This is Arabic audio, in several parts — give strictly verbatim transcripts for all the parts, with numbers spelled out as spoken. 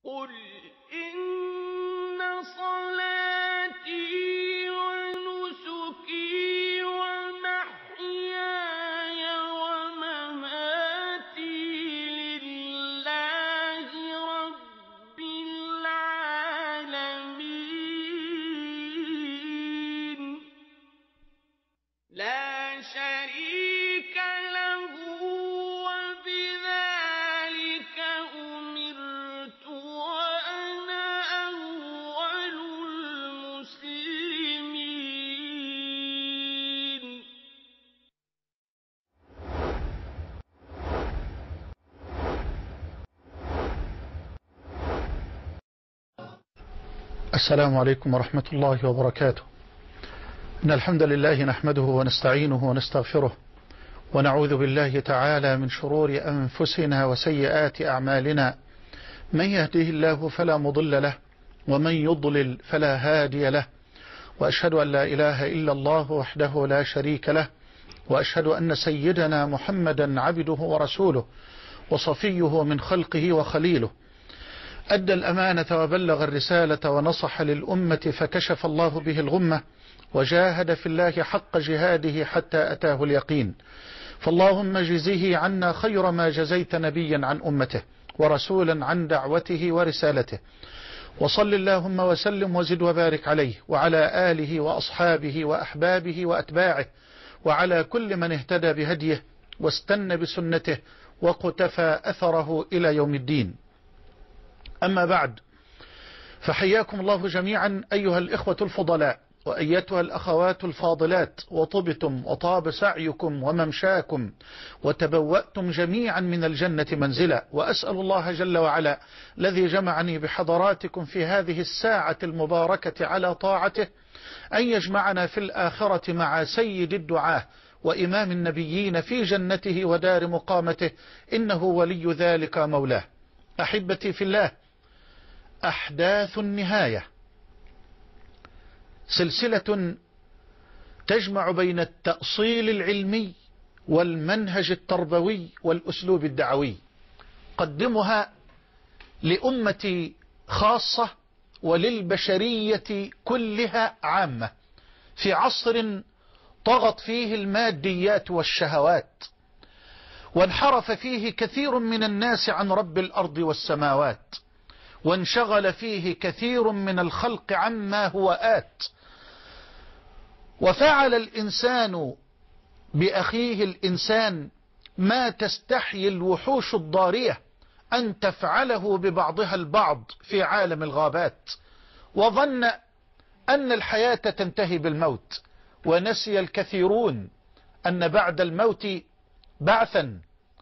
قل إن صلاتي ونسكي ومحياي ومماتي لله رب العالمين لا شريك له وبذلك أمرت وأنا أول المسلمين. السلام عليكم ورحمة الله وبركاته. إن الحمد لله نحمده ونستعينه ونستغفره ونعوذ بالله تعالى من شرور أنفسنا وسيئات أعمالنا، من يهده الله فلا مضل له ومن يضلل فلا هادي له، وأشهد أن لا إله إلا الله وحده لا شريك له، وأشهد أن سيدنا محمدا عبده ورسوله وصفيه من خلقه وخليله، أدى الأمانة وبلغ الرسالة ونصح للأمة فكشف الله به الغمة وجاهد في الله حق جهاده حتى أتاه اليقين. فاللهم جزه عنا خير ما جزيت نبيا عن أمته ورسولا عن دعوته ورسالته، وصل اللهم وسلم وزد وبارك عليه وعلى آله وأصحابه وأحبابه وأتباعه وعلى كل من اهتدى بهديه واستنى بسنته وقتفى أثره إلى يوم الدين. أما بعد، فحياكم الله جميعا أيها الإخوة الفضلاء وأيتها الأخوات الفاضلات، وطبتم وطاب سعيكم وممشاكم وتبوأتم جميعا من الجنة منزلا، وأسأل الله جل وعلا الذي جمعني بحضراتكم في هذه الساعة المباركة على طاعته أن يجمعنا في الآخرة مع سيد الدعاة وإمام النبيين في جنته ودار مقامته، إنه ولي ذلك مولاه. أحبتي في الله، أحداث النهاية سلسلة تجمع بين التأصيل العلمي والمنهج التربوي والأسلوب الدعوي، قدمها لأمتي خاصة وللبشرية كلها عامة، في عصر طغت فيه الماديات والشهوات، وانحرف فيه كثير من الناس عن رب الأرض والسماوات، وانشغل فيه كثير من الخلق عما هو آت، وفعل الإنسان بأخيه الإنسان ما تستحيي الوحوش الضارية أن تفعله ببعضها البعض في عالم الغابات، وظن أن الحياة تنتهي بالموت، ونسي الكثيرون أن بعد الموت بعثا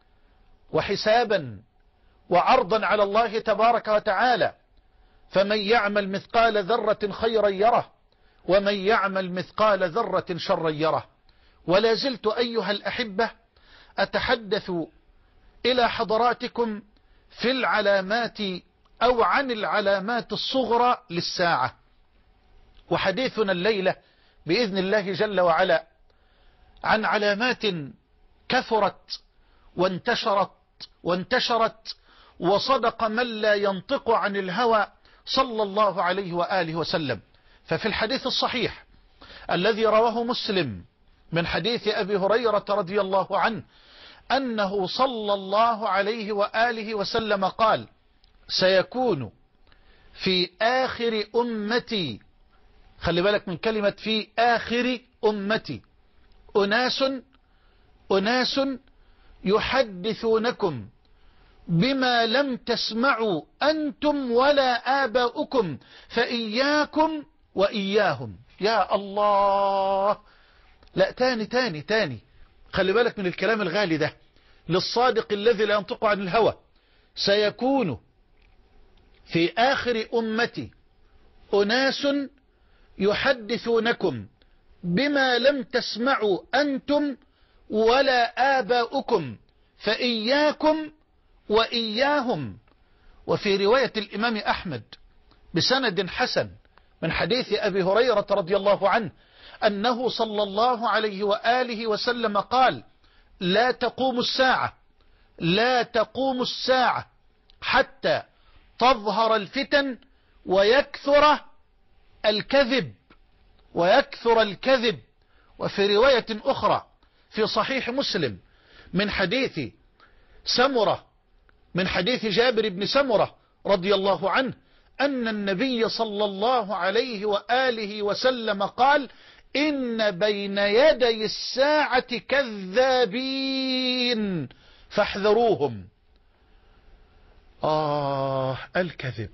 وحسابا وعرضا على الله تبارك وتعالى، فمن يعمل مثقال ذرة خيرا يره ومن يعمل مثقال ذرة شرا يره. ولا زلت أيها الأحبة أتحدث إلى حضراتكم في العلامات أو عن العلامات الصغرى للساعة، وحديثنا الليلة بإذن الله جل وعلا عن علامات كثرت وانتشرت وانتشرت وصدق من لا ينطق عن الهوى صلى الله عليه وآله وسلم. ففي الحديث الصحيح الذي رواه مسلم من حديث أبي هريرة رضي الله عنه أنه صلى الله عليه وآله وسلم قال: سيكون في آخر أمتي، خلي بالك من كلمة في آخر أمتي، أناس أناس يحدثونكم بما لم تسمعوا أنتم ولا آباؤكم فإياكم وإياهم. يا الله، لا تاني تاني تاني، خلي بالك من الكلام الغالي ده للصادق الذي لا ينطق عن الهوى. سيكون في آخر أمتي أناس يحدثونكم بما لم تسمعوا أنتم ولا آباؤكم فإياكم وإياهم. وفي رواية الإمام أحمد بسند حسن من حديث أبي هريرة رضي الله عنه أنه صلى الله عليه وآله وسلم قال: لا تقوم الساعة لا تقوم الساعة حتى تظهر الفتن ويكثر الكذب ويكثر الكذب. وفي رواية أخرى في صحيح مسلم من حديث سمرة من حديث جابر بن سمرة رضي الله عنه أن النبي صلى الله عليه وآله وسلم قال: إن بين يدي الساعة كذابين فاحذروهم. آه الكذب.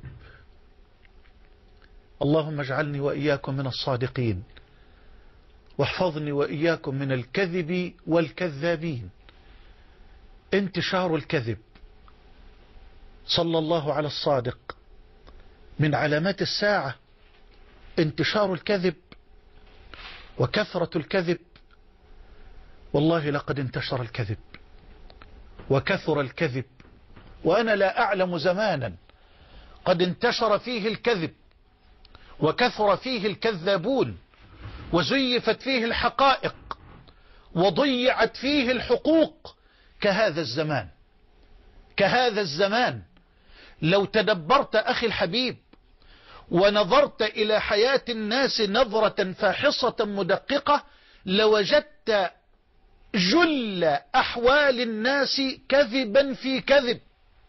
اللهم اجعلني وإياكم من الصادقين، واحفظني وإياكم من الكذب والكذابين. انتشار الكذب، صلى الله على الصادق، من علامات الساعة انتشار الكذب وكثرة الكذب. والله لقد انتشر الكذب وكثر الكذب، وأنا لا أعلم زمانا قد انتشر فيه الكذب وكثر فيه الكذابون وزيفت فيه الحقائق وضيعت فيه الحقوق كهذا الزمان. كهذا الزمان لو تدبرت أخي الحبيب ونظرت إلى حياة الناس نظرة فاحصة مدققة لوجدت جل أحوال الناس كذبا في كذب.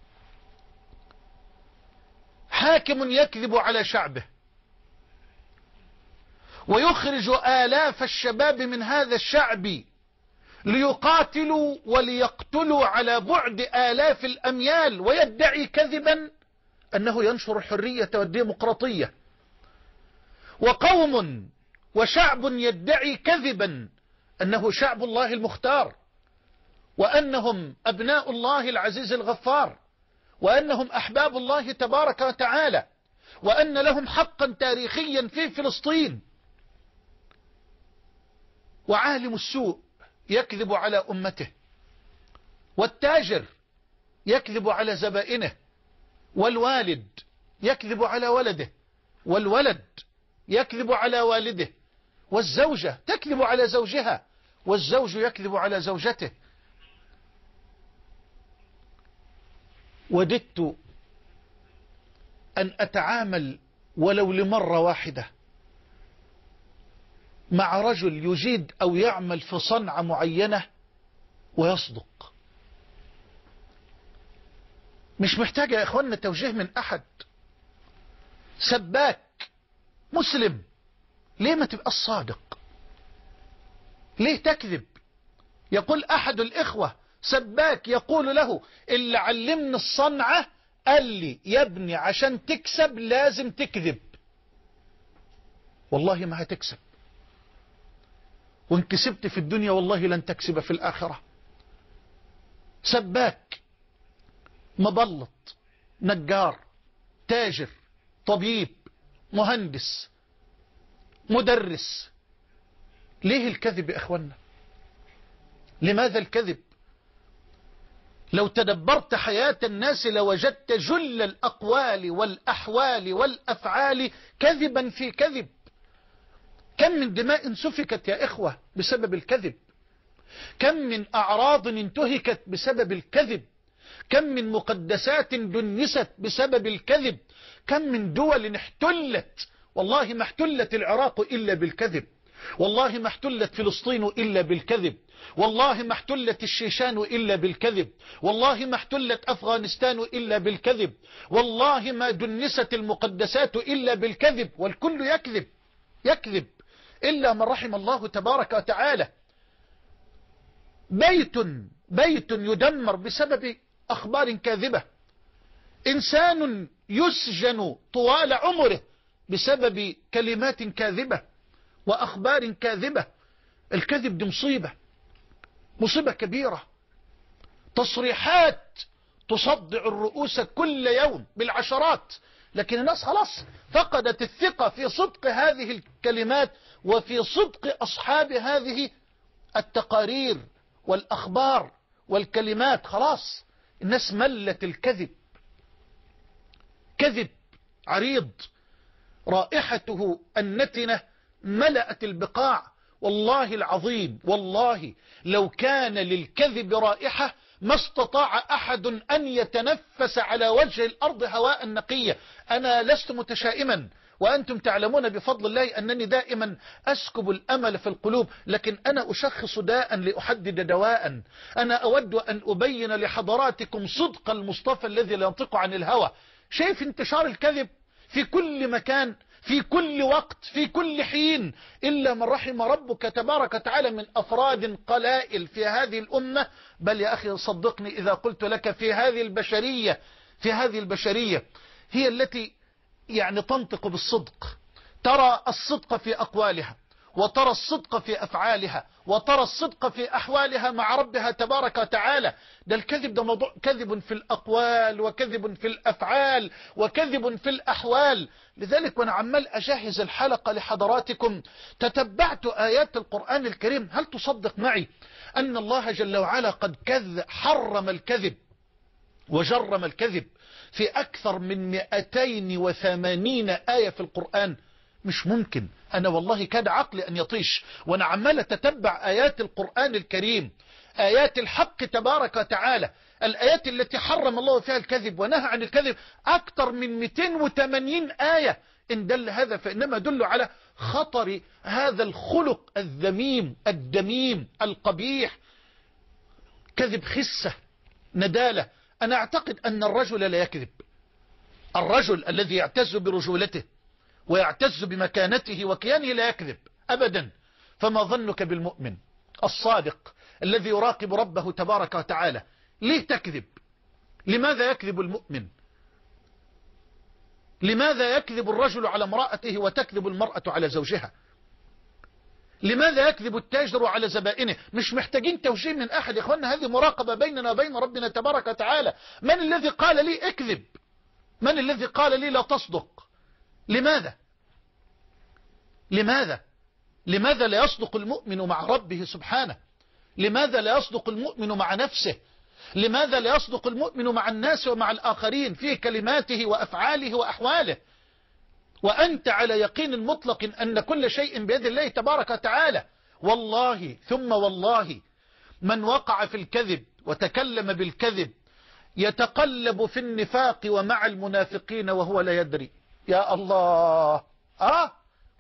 حاكم يكذب على شعبه ويخرج آلاف الشباب من هذا الشعب ليقاتلوا وليقتلوا على بعد آلاف الأميال، ويدعي كذبا أنه ينشر الحرية والديمقراطية. وقوم وشعب يدعي كذبا أنه شعب الله المختار، وأنهم أبناء الله العزيز الغفار، وأنهم أحباب الله تبارك وتعالى، وأن لهم حقا تاريخيا في فلسطين. وعالم السوء يكذب على أمته، والتاجر يكذب على زبائنه، والوالد يكذب على ولده، والولد يكذب على والده، والزوجة تكذب على زوجها، والزوج يكذب على زوجته. وددت أن أتعامل ولو لمرة واحدة مع رجل يجيد أو يعمل في صنعة معينة ويصدق. مش محتاج يا إخواننا توجيه من أحد. سباك مسلم، ليه ما تبقى الصادق؟ ليه تكذب؟ يقول أحد الإخوة سباك يقول له: اللي علمني الصنعة قال لي يا ابني عشان تكسب لازم تكذب. والله ما هتكسب، وان كسبت في الدنيا والله لن تكسب في الآخرة. سباك، مبلط، نجار، تاجر، طبيب، مهندس، مدرس. ليه الكذب يا إخوانا؟ لماذا الكذب؟ لو تدبرت حياة الناس لوجدت جل الأقوال والأحوال والأفعال كذبا في كذب. كم من دماء سفكت يا إخوة بسبب الكذب، كم من أعراض انتهكت بسبب الكذب، كم من مقدسات دنست بسبب الكذب، كم من دول احتلت. والله ما احتلت العراق إلا بالكذب، والله ما احتلت فلسطين إلا بالكذب، والله ما احتلت الشيشان إلا بالكذب، والله ما احتلت أفغانستان إلا بالكذب، والله ما دنست المقدسات إلا بالكذب. والكل يكذب يكذب إلا من رحم الله تبارك وتعالى. بيت بيت يدمر بسبب أخبار كاذبة، إنسان يسجن طوال عمره بسبب كلمات كاذبة وأخبار كاذبة. الكذب دي مصيبة، مصيبة كبيرة. تصريحات تصدع الرؤوس كل يوم بالعشرات، لكن الناس خلاص فقدت الثقة في صدق هذه الكلمات وفي صدق أصحاب هذه التقارير والأخبار والكلمات. خلاص الناس ملت الكذب. كذب عريض رائحته النتنة ملأت البقاع. والله العظيم، والله لو كان للكذب رائحة ما استطاع أحد أن يتنفس على وجه الأرض هواء نقية. أنا لست متشائما، وأنتم تعلمون بفضل الله أنني دائما أسكب الأمل في القلوب، لكن أنا أشخص داء لأحدد دواء. أنا أود أن أبين لحضراتكم صدق المصطفى الذي لا ينطق عن الهوى. شايف انتشار الكذب في كل مكان، في كل وقت، في كل حين، إلا من رحم ربك تبارك وتعالى من أفراد قلائل في هذه الأمة. بل يا أخي صدقني إذا قلت لك في هذه البشرية في هذه البشرية هي التي يعني تنطق بالصدق، ترى الصدق في أقوالها، وترى الصدق في أفعالها، وترى الصدق في أحوالها مع ربها تبارك وتعالى. ده الكذب ده موضوع، كذب في الأقوال وكذب في الأفعال وكذب في الأحوال. لذلك وأنا عمال أجهز الحلقة لحضراتكم تتبعت آيات القرآن الكريم. هل تصدق معي أن الله جل وعلا قد كذب حرم الكذب وجرم الكذب في أكثر من مئتين وثمانين آية في القرآن؟ مش ممكن. أنا والله كاد عقلي أن يطيش وأنا عمال أتتبع آيات القرآن الكريم، آيات الحق تبارك وتعالى، الآيات التي حرم الله فيها الكذب ونهى عن الكذب أكثر من مئتين وثمانين آية. إن دل هذا فإنما دل على خطر هذا الخلق الذميم الدميم القبيح. كذب خسة ندالة. أنا أعتقد أن الرجل لا يكذب، الرجل الذي يعتز برجولته ويعتز بمكانته وكيانه لا يكذب أبدا. فما ظنك بالمؤمن الصادق الذي يراقب ربه تبارك وتعالى؟ ليه تكذب؟ لماذا يكذب المؤمن؟ لماذا يكذب الرجل على امرأته وتكذب المرأة على زوجها؟ لماذا يكذب التاجر على زبائنه؟ مش محتاجين توجيه من أحد يا إخواننا، هذه مراقبة بيننا وبين ربنا تبارك وتعالى. من الذي قال لي اكذب؟ من الذي قال لي لا تصدق؟ لماذا؟ لماذا؟ لماذا لا يصدق المؤمن مع ربه سبحانه؟ لماذا لا يصدق المؤمن مع نفسه؟ لماذا لا يصدق المؤمن مع الناس ومع الآخرين في كلماته وأفعاله وأحواله؟ وأنت على يقين مطلق أن كل شيء بيد الله تبارك وتعالى. والله ثم والله من وقع في الكذب وتكلم بالكذب يتقلب في النفاق ومع المنافقين وهو لا يدري. يا الله. آه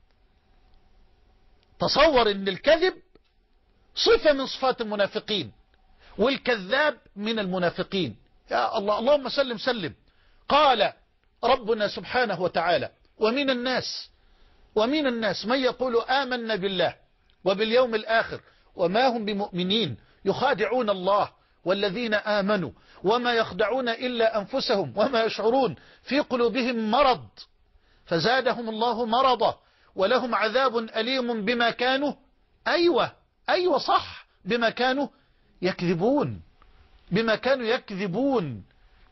تصور أن الكذب صفة من صفات المنافقين والكذاب من المنافقين. يا الله، اللهم سلم سلم. قال ربنا سبحانه وتعالى ومن الناس ومن الناس من يقول آمنا بالله وباليوم الآخر وما هم بمؤمنين يخادعون الله والذين آمنوا وما يخدعون إلا أنفسهم وما يشعرون في قلوبهم مرض فزادهم الله مرضا ولهم عذاب أليم بما كانوا أيوة أيوة صح بما كانوا يكذبون بما كانوا يكذبون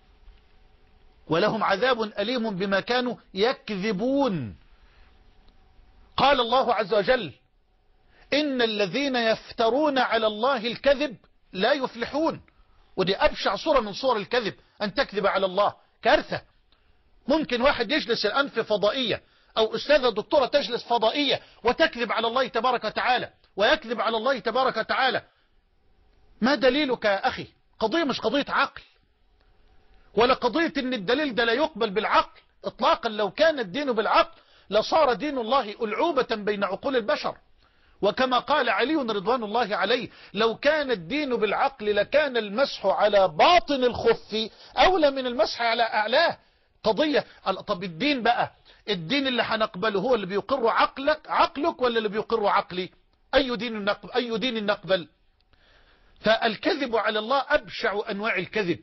ولهم عذاب أليم بما كانوا يكذبون. قال الله عز وجل إن الذين يفترون على الله الكذب لا يفلحون. ودي أبشع صورة من صور الكذب، أن تكذب على الله. كارثة. ممكن واحد يجلس الآن في فضائية أو أستاذة دكتورة تجلس فضائية وتكذب على الله تبارك وتعالى ويكذب على الله تبارك وتعالى. ما دليلك يا أخي؟ قضية مش قضية عقل ولا قضية ان الدليل ده لا يقبل بالعقل اطلاقا. لو كان الدين بالعقل لصار دين الله ألعوبة بين عقول البشر. وكما قال علي رضوان الله عليه لو كان الدين بالعقل لكان المسح على باطن الخف أولى من المسح على أعلاه. قضية. طب الدين بقى، الدين اللي هنقبله هو اللي بيقر عقلك عقلك ولا اللي بيقر عقلي؟ أي دين نقبل؟ أي دين نقبل؟ فالكذب على الله أبشع أنواع الكذب.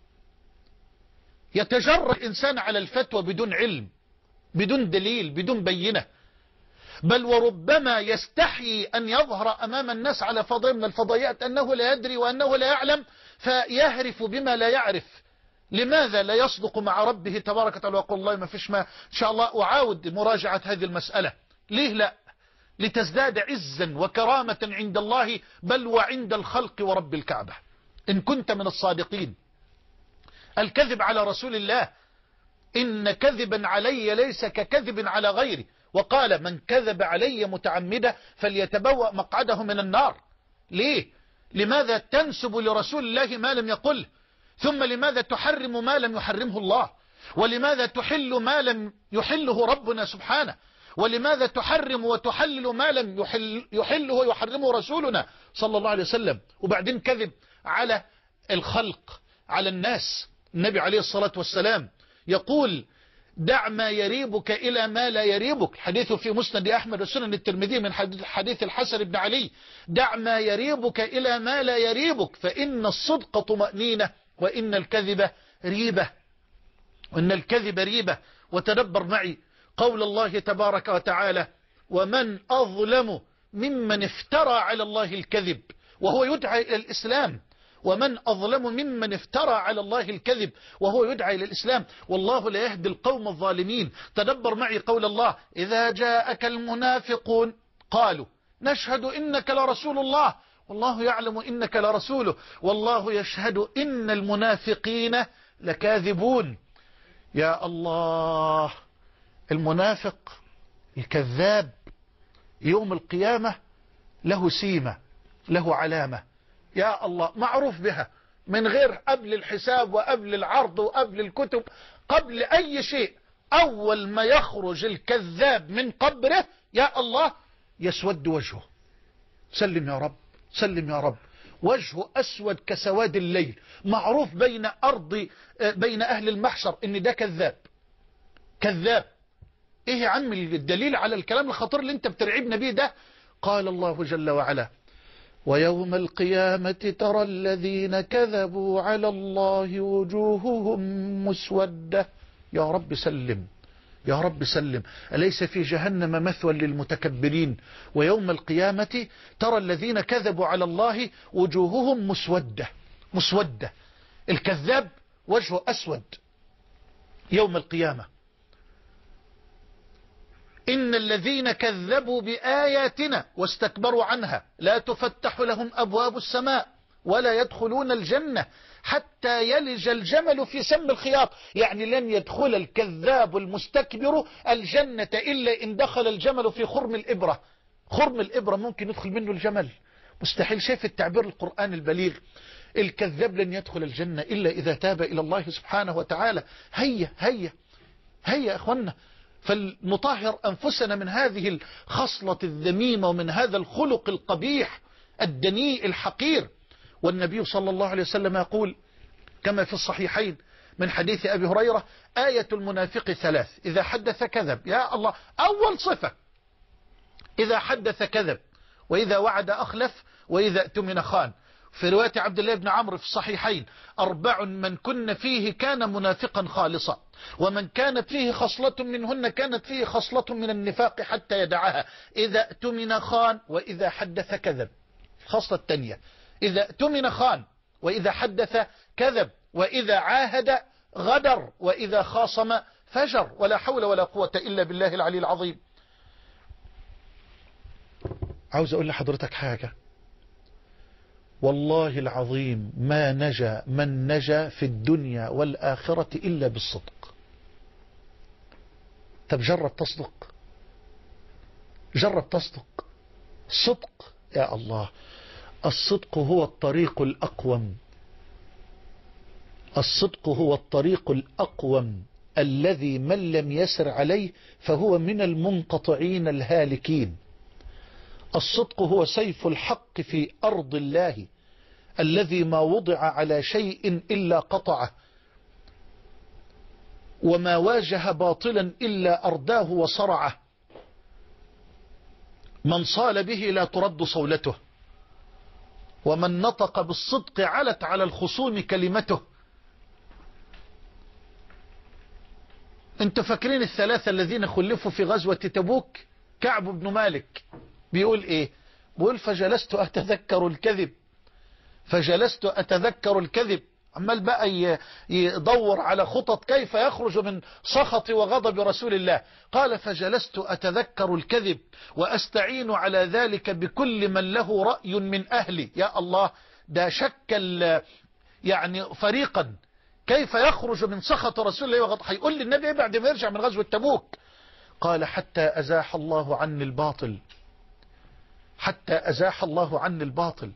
يتجرأ الإنسان على الفتوى بدون علم بدون دليل بدون بينة، بل وربما يستحي أن يظهر أمام الناس على فضاء من الفضائيات أنه لا يدري وأنه لا يعلم فيهرف بما لا يعرف. لماذا لا يصدق مع ربه تبارك وتعالى ويقول الله ما فيش ما إن شاء الله أعاود مراجعة هذه المسألة؟ ليه لا؟ لتزداد عزا وكرامة عند الله بل وعند الخلق ورب الكعبة إن كنت من الصادقين. الكذب على رسول الله إن كذبا علي ليس ككذب على غيري، وقال من كذب علي متعمدا فليتبوأ مقعده من النار. ليه؟ لماذا تنسب لرسول الله ما لم يقله؟ ثم لماذا تحرم ما لم يحرمه الله؟ ولماذا تحل ما لم يحله ربنا سبحانه؟ ولماذا تحرم وتحلل ما لم يحل يحله ويحرمه رسولنا صلى الله عليه وسلم؟ وبعدين كذب على الخلق، على الناس. النبي عليه الصلاة والسلام يقول: دع ما يريبك إلى ما لا يريبك. الحديث في مسند أحمد وسنن الترمذي من حديث الحسن بن علي: دع ما يريبك إلى ما لا يريبك، فإن الصدق طمأنينة وإن الكذب ريبة، وإن الكذب ريبة. وتدبر معي قول الله تبارك وتعالى: ومن أظلم ممن افترى على الله الكذب وهو يدعى إلى الإسلام. ومن أظلم ممن افترى على الله الكذب وهو يدعى إلى الإسلام، والله لا يهدي القوم الظالمين. تدبر معي قول الله: إذا جاءك المنافقون قالوا نشهد إنك لرسول الله والله يعلم إنك لرسوله والله يشهد إن المنافقين لكاذبون. يا الله، المنافق الكذاب يوم القيامة له سيمة، له علامة، يا الله، معروف بها من غير قبل الحساب وقبل العرض وقبل الكتب، قبل أي شيء. أول ما يخرج الكذاب من قبره يا الله يسود وجهه. سلم يا رب، سلم يا رب. وجهه أسود كسواد الليل، معروف بين أرض بين أهل المحشر إن ده كذاب كذاب. إيه يا عم الدليل على الكلام الخطير اللي أنت بترعبنا بيه ده؟ قال الله جل وعلا: ويوم القيامة ترى الذين كذبوا على الله وجوههم مسودة. يا رب سلم، يا رب سلم. أليس في جهنم مثوى للمتكبرين؟ ويوم القيامة ترى الذين كذبوا على الله وجوههم مسودة. مسودة، الكذاب وجهه أسود يوم القيامة. إن الذين كذبوا بآياتنا واستكبروا عنها لا تفتح لهم أبواب السماء ولا يدخلون الجنة حتى يلج الجمل في سم الخياط. يعني لن يدخل الكذاب المستكبر الجنة إلا إن دخل الجمل في خرم الإبرة. خرم الإبرة ممكن يدخل منه الجمل؟ مستحيل. شايف التعبير القرآن البليغ؟ الكذاب لن يدخل الجنة إلا إذا تاب إلى الله سبحانه وتعالى. هيا هيا هيا أخوانا، فلنطهر أنفسنا من هذه الخصلة الذميمة ومن هذا الخلق القبيح الدنيء الحقير. والنبي صلى الله عليه وسلم يقول كما في الصحيحين من حديث أبي هريرة: آية المنافق ثلاث: إذا حدث كذب. يا الله، أول صفة إذا حدث كذب، وإذا وعد أخلف، وإذا اؤتمن خان. في رواية عبد الله بن عمرو في الصحيحين: أربع من كن فيه كان منافقا خالصا، ومن كانت فيه خصلة منهن كانت فيه خصلة من النفاق حتى يدعها: إذا اؤتمن خان وإذا حدث كذب. الخصلة الثانية: إذا اؤتمن خان وإذا حدث كذب وإذا عاهد غدر وإذا خاصم فجر. ولا حول ولا قوة إلا بالله العلي العظيم. عاوز أقول لحضرتك حاجة، والله العظيم ما نجا من نجا في الدنيا والآخرة إلا بالصدق. طب جرب تصدق، جرب تصدق. صدق يا الله، الصدق هو الطريق الأقوم، الصدق هو الطريق الأقوم الذي من لم يسر عليه فهو من المنقطعين الهالكين. الصدق هو سيف الحق في أرض الله الذي ما وضع على شيء إلا قطعه، وما واجه باطلا إلا أرداه وصرعه. من صال به لا ترد صولته، ومن نطق بالصدق علت على الخصوم كلمته. انتوا فاكرين الثلاثة الذين خلفوا في غزوة تبوك؟ كعب بن مالك بيقول ايه؟ بيقول: فجلست أتذكر الكذب، فجلست أتذكر الكذب. عمال بقى يدور على خطط كيف يخرج من سخط وغضب رسول الله. قال: فجلست أتذكر الكذب وأستعين على ذلك بكل من له رأي من أهلي. يا الله، ده شكل يعني فريقا كيف يخرج من سخط رسول الله وغضب. هيقول لي النبي بعد ما يرجع من غزوة تبوك؟ قال: حتى أزاح الله عني الباطل، حتى أزاح الله عني الباطل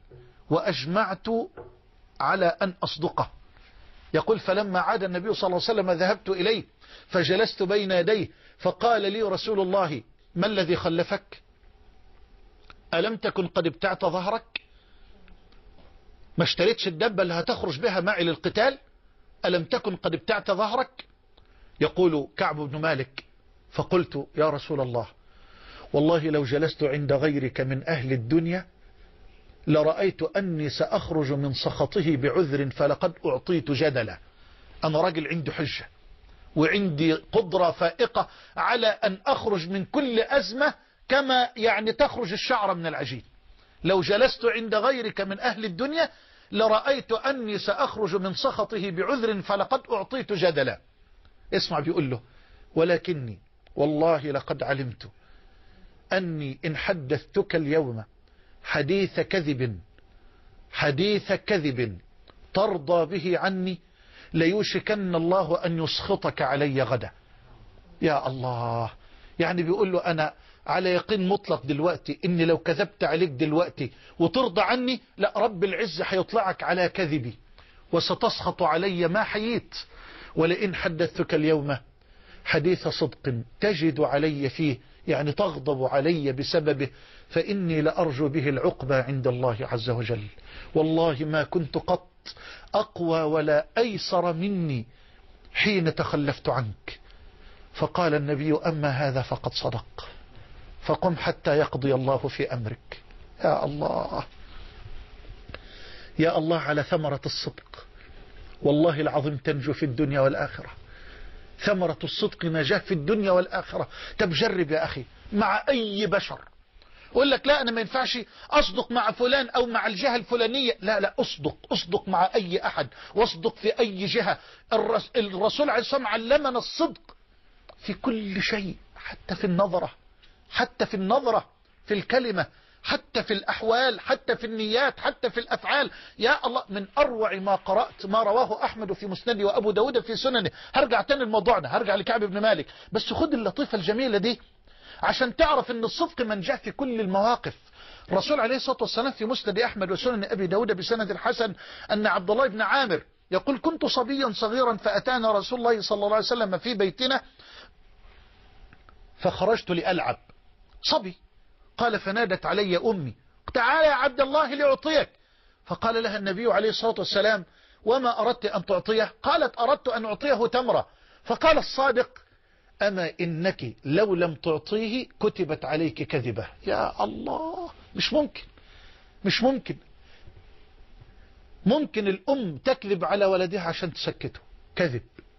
وأجمعت على أن أصدقه. يقول فلما عاد النبي صلى الله عليه وسلم ذهبت إليه فجلست بين يديه فقال لي رسول الله ما الذي خلفك؟ ألم تكن قد ابتعت ظهرك؟ ما اشتريتش الدبة اللي هتخرج بها معي للقتال؟ ألم تكن قد ابتعت ظهرك؟ يقول كعب بن مالك فقلت يا رسول الله والله لو جلست عند غيرك من أهل الدنيا لرأيت أني سأخرج من سخطه بعذر فلقد أعطيت جدلا. أنا راجل عندي حجة وعندي قدرة فائقة على أن أخرج من كل أزمة كما يعني تخرج الشعر من العجين. لو جلست عند غيرك من أهل الدنيا لرأيت أني سأخرج من سخطه بعذر فلقد أعطيت جدلا. اسمع بيقول له ولكني والله لقد علمت أني إن حدثتك اليوم حديث كذب حديث كذب ترضى به عني ليوشكن الله أن يسخطك علي غدا. يا الله، يعني بيقول له أنا على يقين مطلق دلوقتي إني لو كذبت عليك دلوقتي وترضى عني لا رب العزة هيطلعك على كذبي وستسخط علي ما حييت. ولئن حدثتك اليوم حديث صدق تجد علي فيه يعني تغضب علي بسببه فإني لأرجو به العقبى عند الله عز وجل. والله ما كنت قط أقوى ولا أيسر مني حين تخلفت عنك. فقال النبي أما هذا فقد صدق فقم حتى يقضي الله في أمرك. يا الله يا الله على ثمرة الصدق، والله العظيم تنجو في الدنيا والآخرة. ثمرة الصدق نجاة في الدنيا والآخرة. طب جرب يا أخي مع أي بشر، يقول لك لا أنا ما ينفعش أصدق مع فلان أو مع الجهة الفلانية. لا لا أصدق أصدق مع أي أحد واصدق في أي جهة. الرسول عليه الصلاة والسلام علمنا الصدق في كل شيء، حتى في النظرة، حتى في النظرة في الكلمة، حتى في الأحوال، حتى في النيات، حتى في الأفعال. يا الله من أروع ما قرأت ما رواه أحمد في مسنده وأبو داود في سننه. هرجع تاني لموضوعنا، هرجع لكعب بن مالك، بس خد اللطيفة الجميلة دي عشان تعرف ان الصدق منجاه في كل المواقف. الرسول عليه الصلاة والسلام في مسند أحمد وسنن أبي داود بسند الحسن أن عبد الله بن عامر يقول كنت صبيا صغيرا فأتانا رسول الله صلى الله عليه وسلم في بيتنا فخرجت لألعب. صبي، قال فنادت علي أمي تعالى يا عبد الله لأعطيك. فقال لها النبي عليه الصلاة والسلام وما أردت أن تعطيه؟ قالت أردت أن أعطيه تمرة. فقال الصادق أما إنك لو لم تعطيه كتبت عليك كذبة. يا الله، مش ممكن مش ممكن ممكن الأم تكذب على ولدها عشان تسكته، كذب.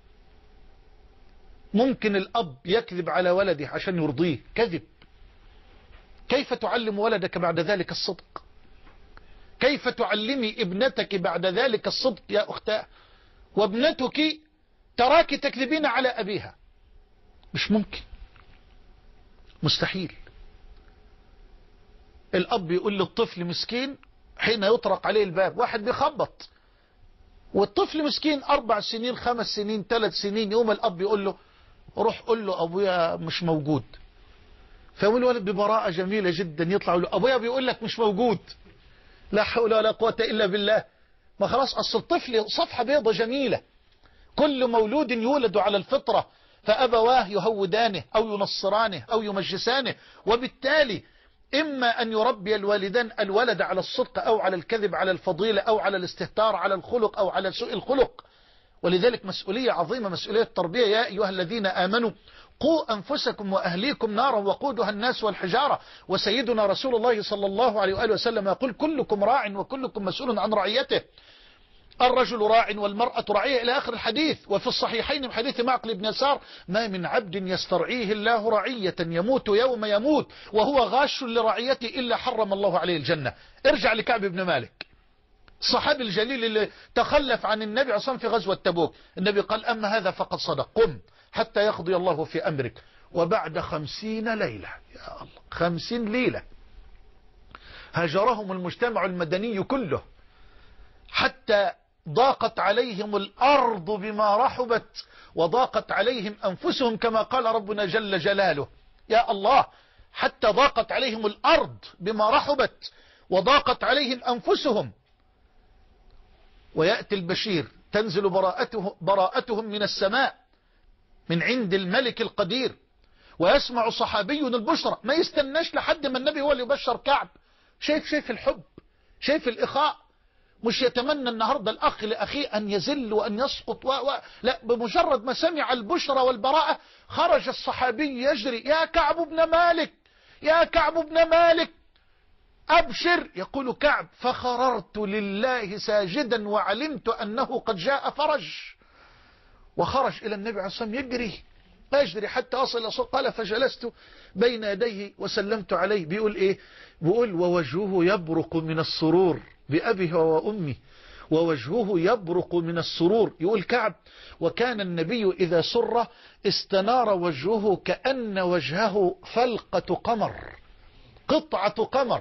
ممكن الأب يكذب على ولده عشان يرضيه، كذب. كيف تعلم ولدك بعد ذلك الصدق؟ كيف تعلمي ابنتك بعد ذلك الصدق يا أختاه؟ وابنتك تراك تكذبين على أبيها. مش ممكن، مستحيل. الأب يقول للطفل مسكين حين يطرق عليه الباب، واحد بيخبط والطفل مسكين أربع سنين خمس سنين ثلاث سنين، يوم الأب يقول له روح قول له أبويا مش موجود. فيقول الولد ببراءة جميلة جدا يطلع له أبويا بيقول لك مش موجود. لا حول ولا قوة إلا بالله. ما خلاص، أصل الطفل صفحة بيضة جميلة، كل مولود يولد على الفطرة فأبواه يهودانه أو ينصرانه أو يمجسانه، وبالتالي إما أن يربي الوالدان الولد على الصدق أو على الكذب، على الفضيلة أو على الاستهتار، على الخلق أو على سوء الخلق. ولذلك مسؤولية عظيمة، مسؤولية التربية. يا أيها الذين آمنوا قوا أنفسكم وأهليكم نارا وقودها الناس والحجارة. وسيدنا رسول الله صلى الله عليه وآله وسلم يقول كلكم راع وكلكم مسؤول عن رعيته. الرجل راع والمرأة راعية إلى آخر الحديث. وفي الصحيحين من حديث معقل بن يسار ما من عبد يسترعيه الله رعية يموت يوم يموت وهو غاش لرعيته إلا حرم الله عليه الجنة. ارجع لكعب بن مالك، الصحابي الجليل اللي تخلف عن النبي عليه الصلاة والسلام في غزوة تبوك. النبي قال أما هذا فقد صدق، قم حتى يقضي الله في أمرك. وبعد خمسين ليلة، يا الله، خمسين ليلة هجرهم المجتمع المدني كله حتى ضاقت عليهم الأرض بما رحبت وضاقت عليهم أنفسهم كما قال ربنا جل جلاله. يا الله، حتى ضاقت عليهم الأرض بما رحبت وضاقت عليهم أنفسهم، ويأتي البشير تنزل براءته براءتهم من السماء من عند الملك القدير، ويسمع صحابي البشرى، ما يستناش لحد ما النبي هو اللي يبشر كعب. شايف شايف الحب، شايف الإخاء، مش يتمنى النهاردة الأخ لأخيه أن يزل وأن يسقط و... و... لا، بمجرد ما سمع البشرى والبراءة خرج الصحابي يجري: يا كعب بن مالك، يا كعب بن مالك أبشر. يقول كعب: فخررت لله ساجدا وعلمت أنه قد جاء فرج. وخرج إلى النبي عليه الصلاة والسلام يجري أجري حتى أصل إلى صوت. قال: فجلست بين يديه وسلمت عليه. بيقول إيه؟ بيقول: ووجهه يبرق من السرور بأبيه وأمي، ووجهه يبرق من السرور. يقول كعب: وكان النبي إذا سر استنار وجهه كأن وجهه فلقة قمر، قطعة قمر.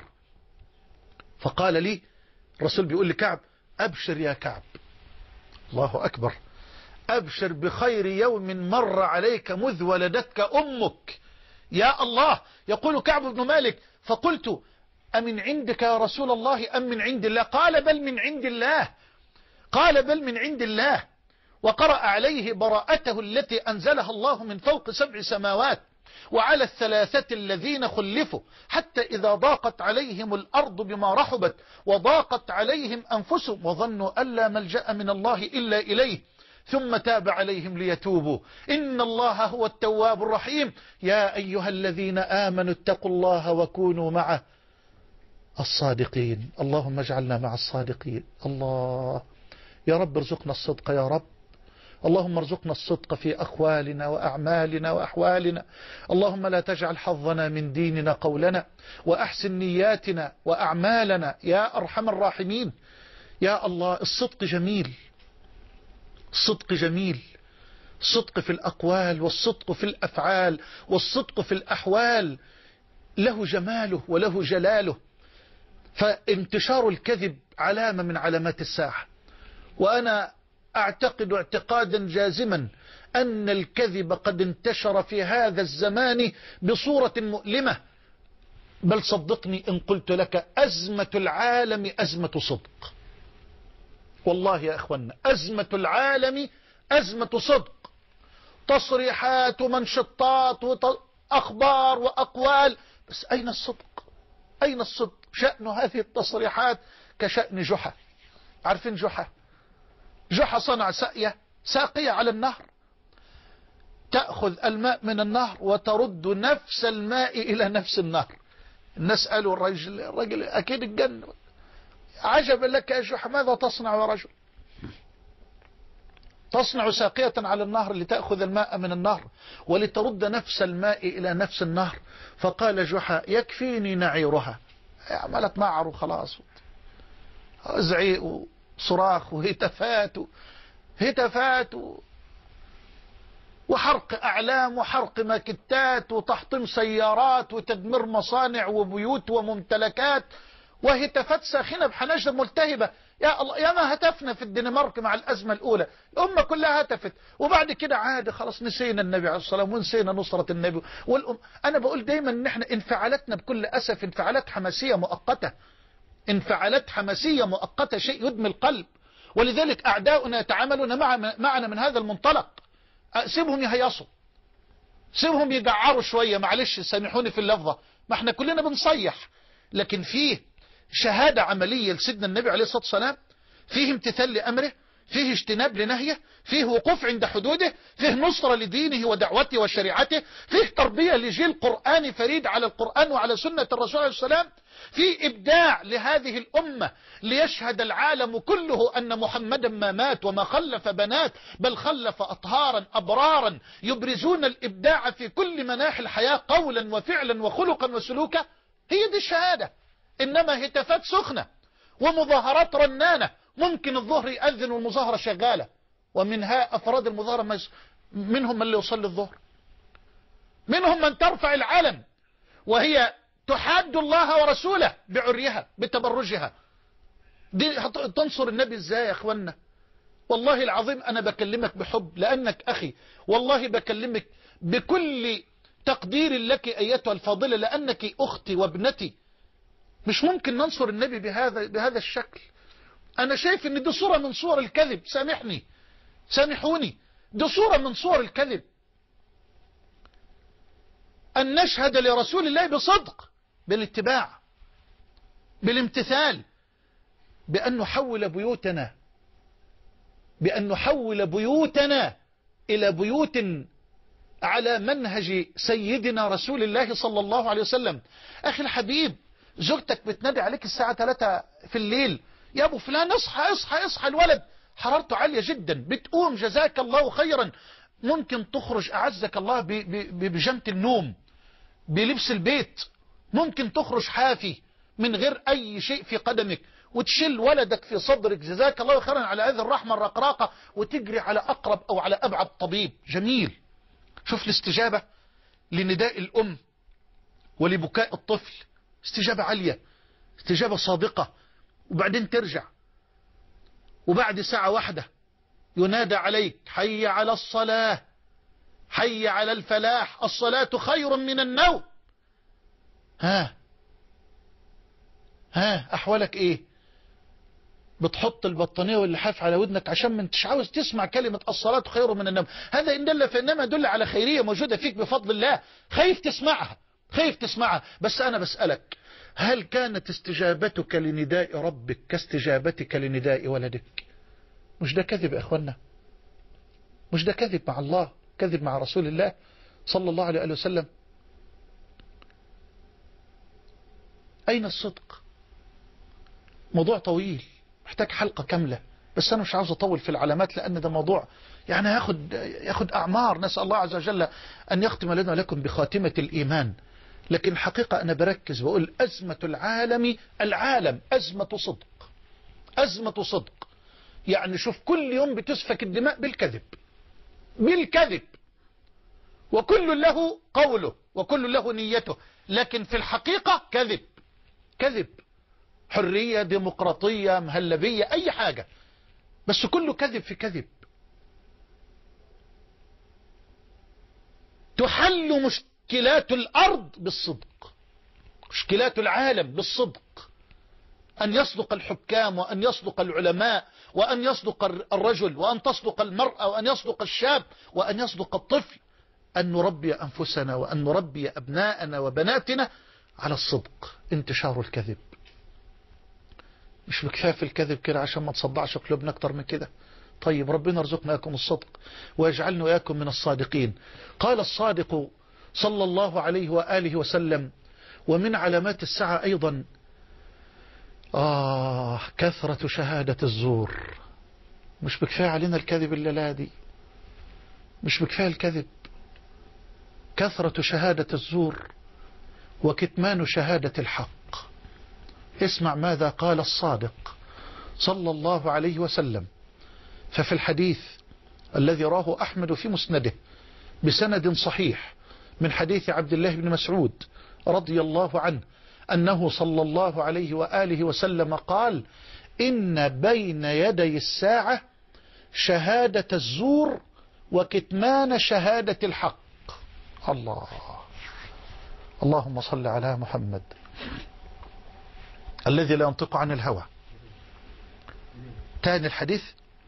فقال لي الرسول بيقول لكعب: أبشر يا كعب. الله أكبر. أبشر بخير يوم مر عليك مذ ولدتك أمك. يا الله. يقول كعب بن مالك: فقلت: أمن عندك يا رسول الله أم من عند الله؟ قال: بل من عند الله. قال: بل من عند الله. وقرأ عليه براءته التي أنزلها الله من فوق سبع سماوات وعلى الثلاثة الذين خلفوا حتى إذا ضاقت عليهم الأرض بما رحبت وضاقت عليهم أنفسهم وظنوا أن لا ملجأ من الله إلا إليه ثم تاب عليهم ليتوبوا إن الله هو التواب الرحيم. يا أيها الذين آمنوا اتقوا الله وكونوا معه الصادقين. اللهم اجعلنا مع الصادقين. الله يا رب ارزقنا الصدق يا رب. اللهم ارزقنا الصدق في أقوالنا وأعمالنا وأحوالنا. اللهم لا تجعل حظنا من ديننا قولنا، وأحسن نياتنا وأعمالنا يا أرحم الراحمين. يا الله الصدق جميل، الصدق جميل، الصدق في الأقوال والصدق في الأفعال والصدق في الأحوال له جماله وله جلاله. فانتشار الكذب علامة من علامات الساعة، وأنا أعتقد اعتقادا جازما أن الكذب قد انتشر في هذا الزمان بصورة مؤلمة. بل صدقني إن قلت لك أزمة العالم أزمة صدق. والله يا أخوانا أزمة العالم أزمة صدق. تصريحات ومنشطات وأخبار وأقوال، بس أين الصدق؟ أين الصدق؟ شأن هذه التصريحات كشأن جحا. عارفين جحا؟ جحا صنع ساقية ساقية على النهر، تأخذ الماء من النهر وترد نفس الماء إلى نفس النهر. الناس قالوا الرجل, الرجل أكيد الجنة. عجبا لك يا جحا، ماذا تصنع يا رجل؟ تصنع ساقية على النهر لتأخذ الماء من النهر ولترد نفس الماء إلى نفس النهر. فقال جحا: يكفيني نعيرها. عملت نعر وخلاص، زعيق وصراخ وهتافات هتافات وحرق أعلام وحرق ماكتات وتحطيم سيارات وتدمير مصانع وبيوت وممتلكات وهتافات ساخنة بحناجر ملتهبة. يا الله، يا ما هتفنا في الدنمارك مع الأزمة الأولى، الأمة كلها هتفت، وبعد كده عادي خلاص نسينا النبي عليه الصلاة والسلام ونسينا نصرة النبي والأم. أنا بقول دايما إن احنا انفعالاتنا بكل أسف انفعالات حماسية مؤقتة، انفعالات حماسية مؤقتة، شيء يدمي القلب. ولذلك أعداؤنا يتعاملون مع معنا من هذا المنطلق. سيبهم يهيصوا، سيبهم يجعروا شوية، معلش سامحوني في اللفظة، ما احنا كلنا بنصيح، لكن فيه شهادة عملية لسيدنا النبي عليه الصلاة والسلام، فيه امتثال لأمره، فيه اجتناب لنهيه، فيه وقوف عند حدوده، فيه نصرة لدينه ودعوته وشريعته، فيه تربية لجيل قرآني فريد على القرآن وعلى سنة الرسول عليه السلام، في إبداع لهذه الأمة ليشهد العالم كله أن محمدا ما مات وما خلف بنات، بل خلف أطهارا أبرارا يبرزون الإبداع في كل مناحي الحياة قولا وفعلا وخلقا وسلوكا. هي دي الشهادة. إنما هتافات سخنة ومظاهرات رنانة، ممكن الظهر يأذن والمظاهرة شغالة، ومنها أفراد المظاهرة منهم من يصلي الظهر، منهم من ترفع العلم وهي تحاد الله ورسوله بعريها بتبرجها. دي تنصر النبي ازاي يا اخوانا؟ والله العظيم انا بكلمك بحب لانك اخي، والله بكلمك بكل تقدير لك ايتها الفاضلة لانك اختي وابنتي. مش ممكن ننصر النبي بهذا بهذا الشكل. أنا شايف إن دي صورة من صور الكذب. سامحني سامحوني، دي صورة من صور الكذب. أن نشهد لرسول الله بصدق، بالاتباع، بالامتثال، بأن نحول بيوتنا بأن نحول بيوتنا إلى بيوت على منهج سيدنا رسول الله صلى الله عليه وسلم. أخي الحبيب، زوجتك بتنادي عليك الساعة ثلاثة في الليل، يا أبو فلان اصحى اصحى اصحى، الولد حرارته عالية جدا، بتقوم جزاك الله خيرا، ممكن تخرج أعزك الله ببيجامة النوم، بلبس البيت، ممكن تخرج حافي من غير أي شيء في قدمك، وتشيل ولدك في صدرك جزاك الله خيرا على هذه الرحمة الرقراقة، وتجري على أقرب أو على أبعد طبيب. جميل. شوف الاستجابة لنداء الأم ولبكاء الطفل، استجابة عالية، استجابة صادقة. وبعدين ترجع، وبعد ساعة واحدة ينادى عليك: حي على الصلاة، حي على الفلاح، الصلاة خير من النوم. ها ها أحوالك إيه؟ بتحط البطانية واللحاف على ودنك عشان ما انتش عاوز تسمع كلمة الصلاة خير من النوم. هذا إن دل فإنما يدل على خيرية موجودة فيك بفضل الله، خايف تسمعها، خايف تسمعها. بس أنا بسألك، هل كانت استجابتك لنداء ربك كاستجابتك لنداء ولدك؟ مش ده كذب يا أخوانا؟ مش ده كذب مع الله، كذب مع رسول الله صلى الله عليه وسلم؟ أين الصدق؟ موضوع طويل محتاج حلقة كاملة، بس أنا مش عاوز أطول في العلامات لأن ده موضوع يعني ياخد ياخد أعمار. نسأل الله عز وجل أن يختم لنا لكم بخاتمة الإيمان. لكن الحقيقة أنا بركز بقول أزمة العالم العالم أزمة صدق، أزمة صدق. يعني شوف، كل يوم بتسفك الدماء بالكذب، بالكذب، وكل له قوله وكل له نيته، لكن في الحقيقة كذب، كذب. حرية، ديمقراطية، مهلبية، أي حاجة، بس كله كذب في كذب. تحل مشكلات الأرض بالصدق، مشكلات العالم بالصدق. أن يصدق الحكام، وأن يصدق العلماء، وأن يصدق الرجل، وأن تصدق المرأة، وأن يصدق الشاب، وأن يصدق الطفل. أن نربي أنفسنا وأن نربي أبناءنا وبناتنا على الصدق. انتشار الكذب، مش بكفاية في الكذب كده عشان ما تصدعش قلوبنا أكتر من كده. طيب ربنا يرزقنا إياكم الصدق ويجعلنا إياكم من الصادقين. قال الصادق صلى الله عليه وآله وسلم: ومن علامات الساعة أيضا آه كثرة شهادة الزور. مش بكفاية علينا الكذب الليلة دي، مش بكفاية الكذب، كثرة شهادة الزور وكتمان شهادة الحق. اسمع ماذا قال الصادق صلى الله عليه وسلم. ففي الحديث الذي راه أحمد في مسنده بسند صحيح من حديث عبد الله بن مسعود رضي الله عنه أنه صلى الله عليه وآله وسلم قال: إن بين يدي الساعة شهادة الزور وكتمان شهادة الحق. الله، اللهم صل على محمد الذي لا ينطق عن الهوى. تاني الحديث،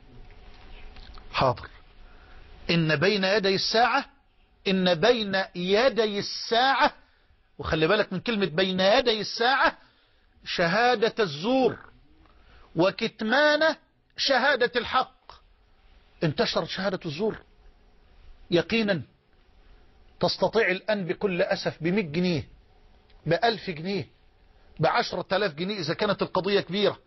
حاضر. إن بين يدي الساعة، إن بين يدي الساعة، وخلي بالك من كلمة بين يدي الساعة، شهادة الزور وكتمان شهادة الحق. انتشرت شهادة الزور يقينا. تستطيع الآن بكل أسف بمئة جنيه، بألف جنيه، بعشرة آلاف جنيه إذا كانت القضية كبيرة،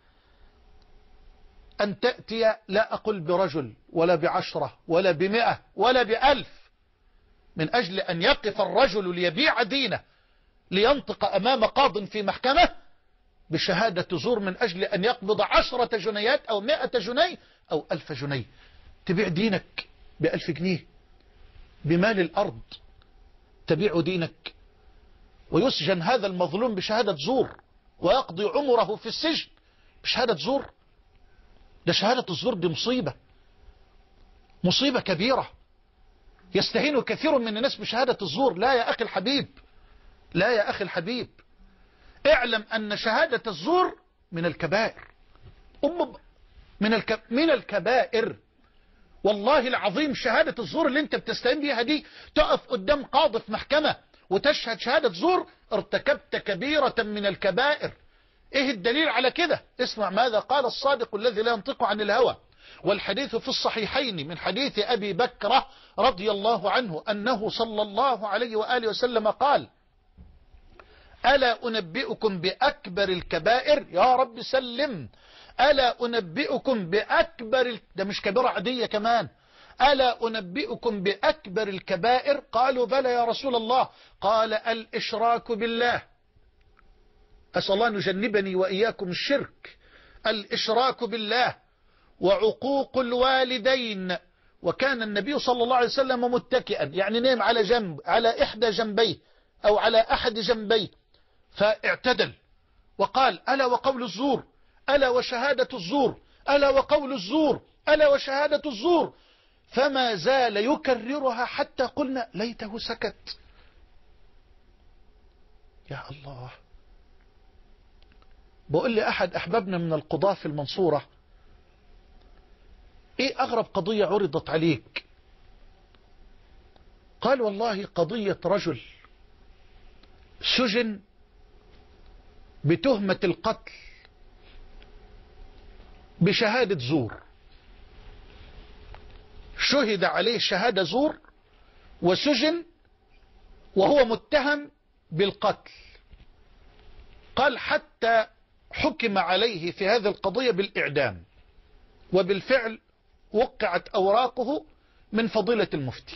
أن تأتي، لا أقول برجل ولا بعشرة ولا بمئة ولا بألف، من أجل أن يقف الرجل ليبيع دينه لينطق أمام قاض في محكمة بشهادة زور من أجل أن يقبض عشرة جنيات أو مئة جنيه أو ألف جنيه. تبيع دينك بألف جنيه، بمال الأرض تبيع دينك، ويسجن هذا المظلوم بشهادة زور ويقضي عمره في السجن بشهادة زور. ده شهادة الزور دي مصيبة، مصيبة كبيرة. يستهين كثير من الناس بشهادة الزور. لا يا أخي الحبيب، لا يا أخي الحبيب، اعلم أن شهادة الزور من الكبائر، أم من الك... من الكبائر. والله العظيم شهادة الزور اللي انت بتستعين بيها دي، تقف قدام قاضي في محكمة وتشهد شهادة زور، ارتكبت كبيرة من الكبائر. ايه الدليل على كده؟ اسمع ماذا قال الصادق الذي لا ينطق عن الهوى، والحديث في الصحيحين من حديث أبي بكر رضي الله عنه أنه صلى الله عليه وآله وسلم قال: ألا أنبئكم بأكبر الكبائر؟ يا رب سلم. ألا أنبئكم بأكبر ال... ده مش كبيرة عادية كمان. ألا أنبئكم بأكبر الكبائر؟ قالوا بلى يا رسول الله. قال: الإشراك بالله. أسأل الله أن يجنبني وإياكم الشرك. الإشراك بالله وعقوق الوالدين. وكان النبي صلى الله عليه وسلم متكئا، يعني نام على جنب، على إحدى جنبيه أو على أحد جنبيه، فاعتدل وقال: ألا وقول الزور، ألا وشهادة الزور، ألا وقول الزور، ألا وشهادة الزور. فما زال يكررها حتى قلنا ليته سكت. يا الله. بقول لي أحد أحبابنا من القضاة في المنصورة: إيه أغرب قضية عرضت عليك؟ قال: والله قضية رجل سجن بتهمة القتل بشهادة زور، شهد عليه شهادة زور وسجن وهو متهم بالقتل. قال: حتى حكم عليه في هذه القضية بالإعدام، وبالفعل وقعت أوراقه من فضيلة المفتي،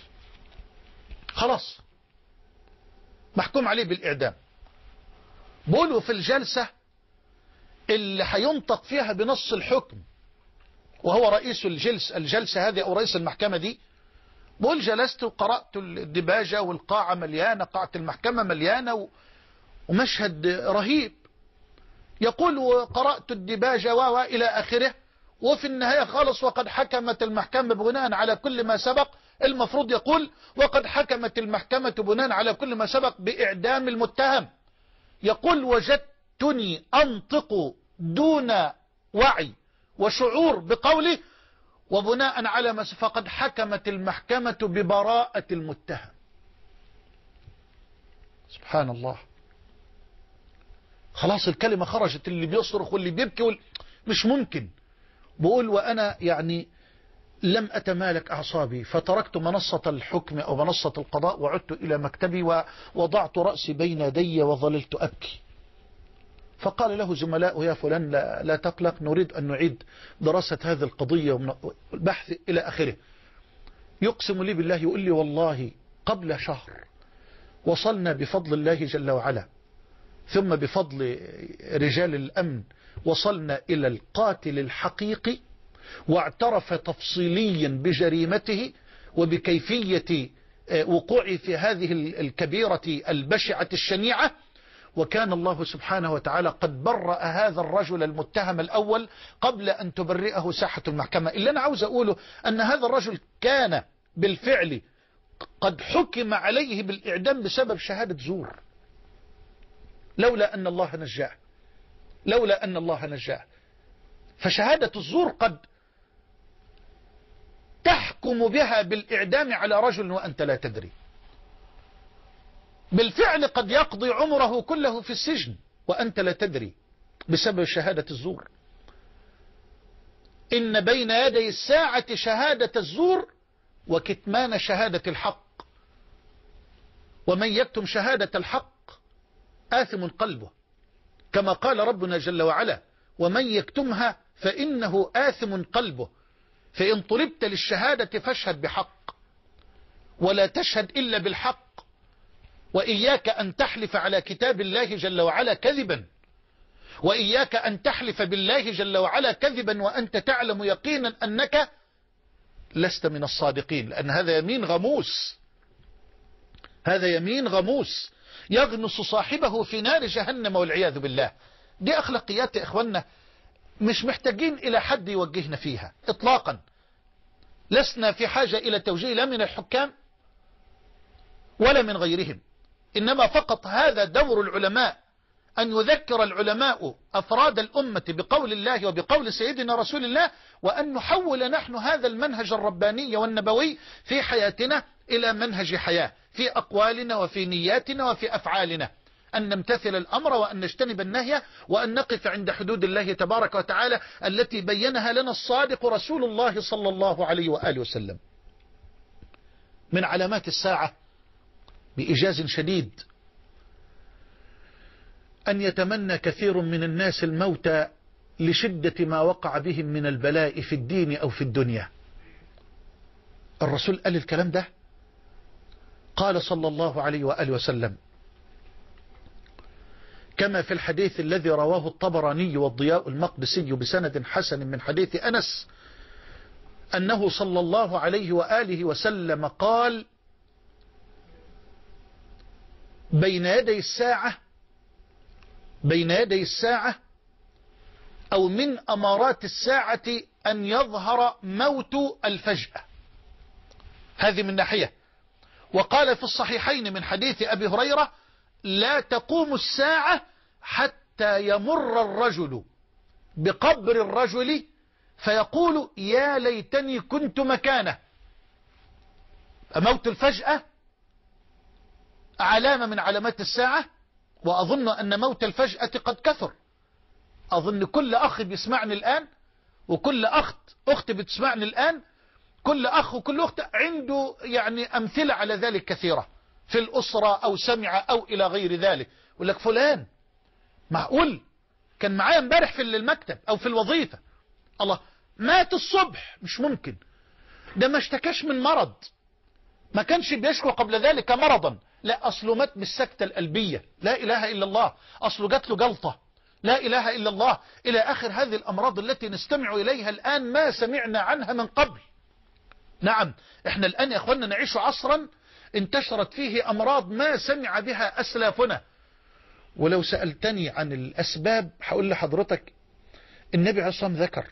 خلاص محكوم عليه بالإعدام. بقولوا في الجلسة اللي هينطق فيها بنص الحكم، وهو رئيس الجلس الجلسة هذه أو رئيس المحكمة دي، بقول جلست وقرأت الدباجة والقاعة مليانة، قاعة المحكمة مليانة ومشهد رهيب. يقول: وقرأت الدباجة وإلى آخره، وفي النهاية خالص وقد حكمت المحكمة بناء على كل ما سبق. المفروض يقول: وقد حكمت المحكمة بناء على كل ما سبق بإعدام المتهم. يقول: وجدتني أنطق دون وعي وشعور بقوله: وبناء على ما فقد حكمت المحكمة ببراءة المتهم. سبحان الله. خلاص الكلمة خرجت، اللي بيصرخ واللي بيبكي وال... مش ممكن. بقول: وأنا يعني لم أتمالك أعصابي، فتركت منصة الحكم أو منصة القضاء وعدت إلى مكتبي ووضعت رأسي بين يدي وظللت أبكي. فقال له زملاء: يا فلان لا, لا تقلق، نريد أن نعيد دراسة هذه القضية والبحث إلى آخره. يقسم لي بالله، يقول لي: والله قبل شهر وصلنا بفضل الله جل وعلا ثم بفضل رجال الأمن وصلنا إلى القاتل الحقيقي، واعترف تفصيليا بجريمته وبكيفية وقوعه في هذه الكبيرة البشعة الشنيعة. وكان الله سبحانه وتعالى قد برأ هذا الرجل المتهم الأول قبل أن تبرئه ساحة المحكمة. اللي أنا عاوز أقوله أن هذا الرجل كان بالفعل قد حكم عليه بالإعدام بسبب شهادة زور، لولا أن الله نجاه، لولا أن الله نجاه. فشهادة الزور قد تحكم بها بالإعدام على رجل وأنت لا تدري. بالفعل قد يقضي عمره كله في السجن وأنت لا تدري بسبب شهادة الزور. إن بين يدي الساعة شهادة الزور وكتمان شهادة الحق، ومن يكتم شهادة الحق آثم قلبه، كما قال ربنا جل وعلا: ومن يكتمها فإنه آثم قلبه. فإن طلبت للشهادة فاشهد بحق، ولا تشهد إلا بالحق. وإياك أن تحلف على كتاب الله جل وعلا كذبا، وإياك أن تحلف بالله جل وعلا كذبا وأنت تعلم يقينا أنك لست من الصادقين، لأن هذا يمين غموس، هذا يمين غموس يغمس صاحبه في نار جهنم والعياذ بالله. دي أخلاقيات يا إخوانا مش محتاجين إلى حد يوجهنا فيها إطلاقا. لسنا في حاجة إلى توجيه لا من الحكام ولا من غيرهم، إنما فقط هذا دور العلماء أن يذكر العلماء أفراد الأمة بقول الله وبقول سيدنا رسول الله، وأن نحول نحن هذا المنهج الرباني والنبوي في حياتنا إلى منهج حياة في أقوالنا وفي نياتنا وفي أفعالنا، أن نمتثل الأمر وأن نجتنب النهي وأن نقف عند حدود الله تبارك وتعالى التي بينها لنا الصادق رسول الله صلى الله عليه وآله وسلم. من علامات الساعة بإيجاز شديد أن يتمنى كثير من الناس الموت لشدة ما وقع بهم من البلاء في الدين أو في الدنيا. الرسول قال الكلام ده، قال صلى الله عليه وآله وسلم كما في الحديث الذي رواه الطبراني والضياء المقدسي بسند حسن من حديث أنس أنه صلى الله عليه وآله وسلم قال بين يدي الساعة بين يدي الساعة أو من أمارات الساعة أن يظهر موت الفجأة. هذه من ناحية. وقال في الصحيحين من حديث أبي هريرة لا تقوم الساعة حتى يمر الرجل بقبر الرجل فيقول يا ليتني كنت مكانه. موت الفجأة علامة من علامات الساعة، وأظن أن موت الفجأة قد كثر. أظن كل أخ بيسمعني الآن وكل أخت أخت بتسمعني الآن، كل أخ وكل أخت عنده يعني أمثلة على ذلك كثيرة في الأسرة أو سمع أو إلى غير ذلك. يقول لك فلان معقول كان معايا امبارح في المكتب أو في الوظيفة، الله مات الصبح، مش ممكن، ده ما اشتكاش من مرض، ما كانش بيشكو قبل ذلك مرضا، لا أصله مات بالسكتة القلبية، لا إله إلا الله، أصله جات له جلطة، لا إله إلا الله، إلى آخر هذه الأمراض التي نستمع إليها الآن ما سمعنا عنها من قبل. نعم احنا الآن يا أخوانا نعيش عصرا انتشرت فيه أمراض ما سمع بها أسلافنا. ولو سألتني عن الأسباب هقول لحضرتك النبي عليه الصلاة والسلام ذكر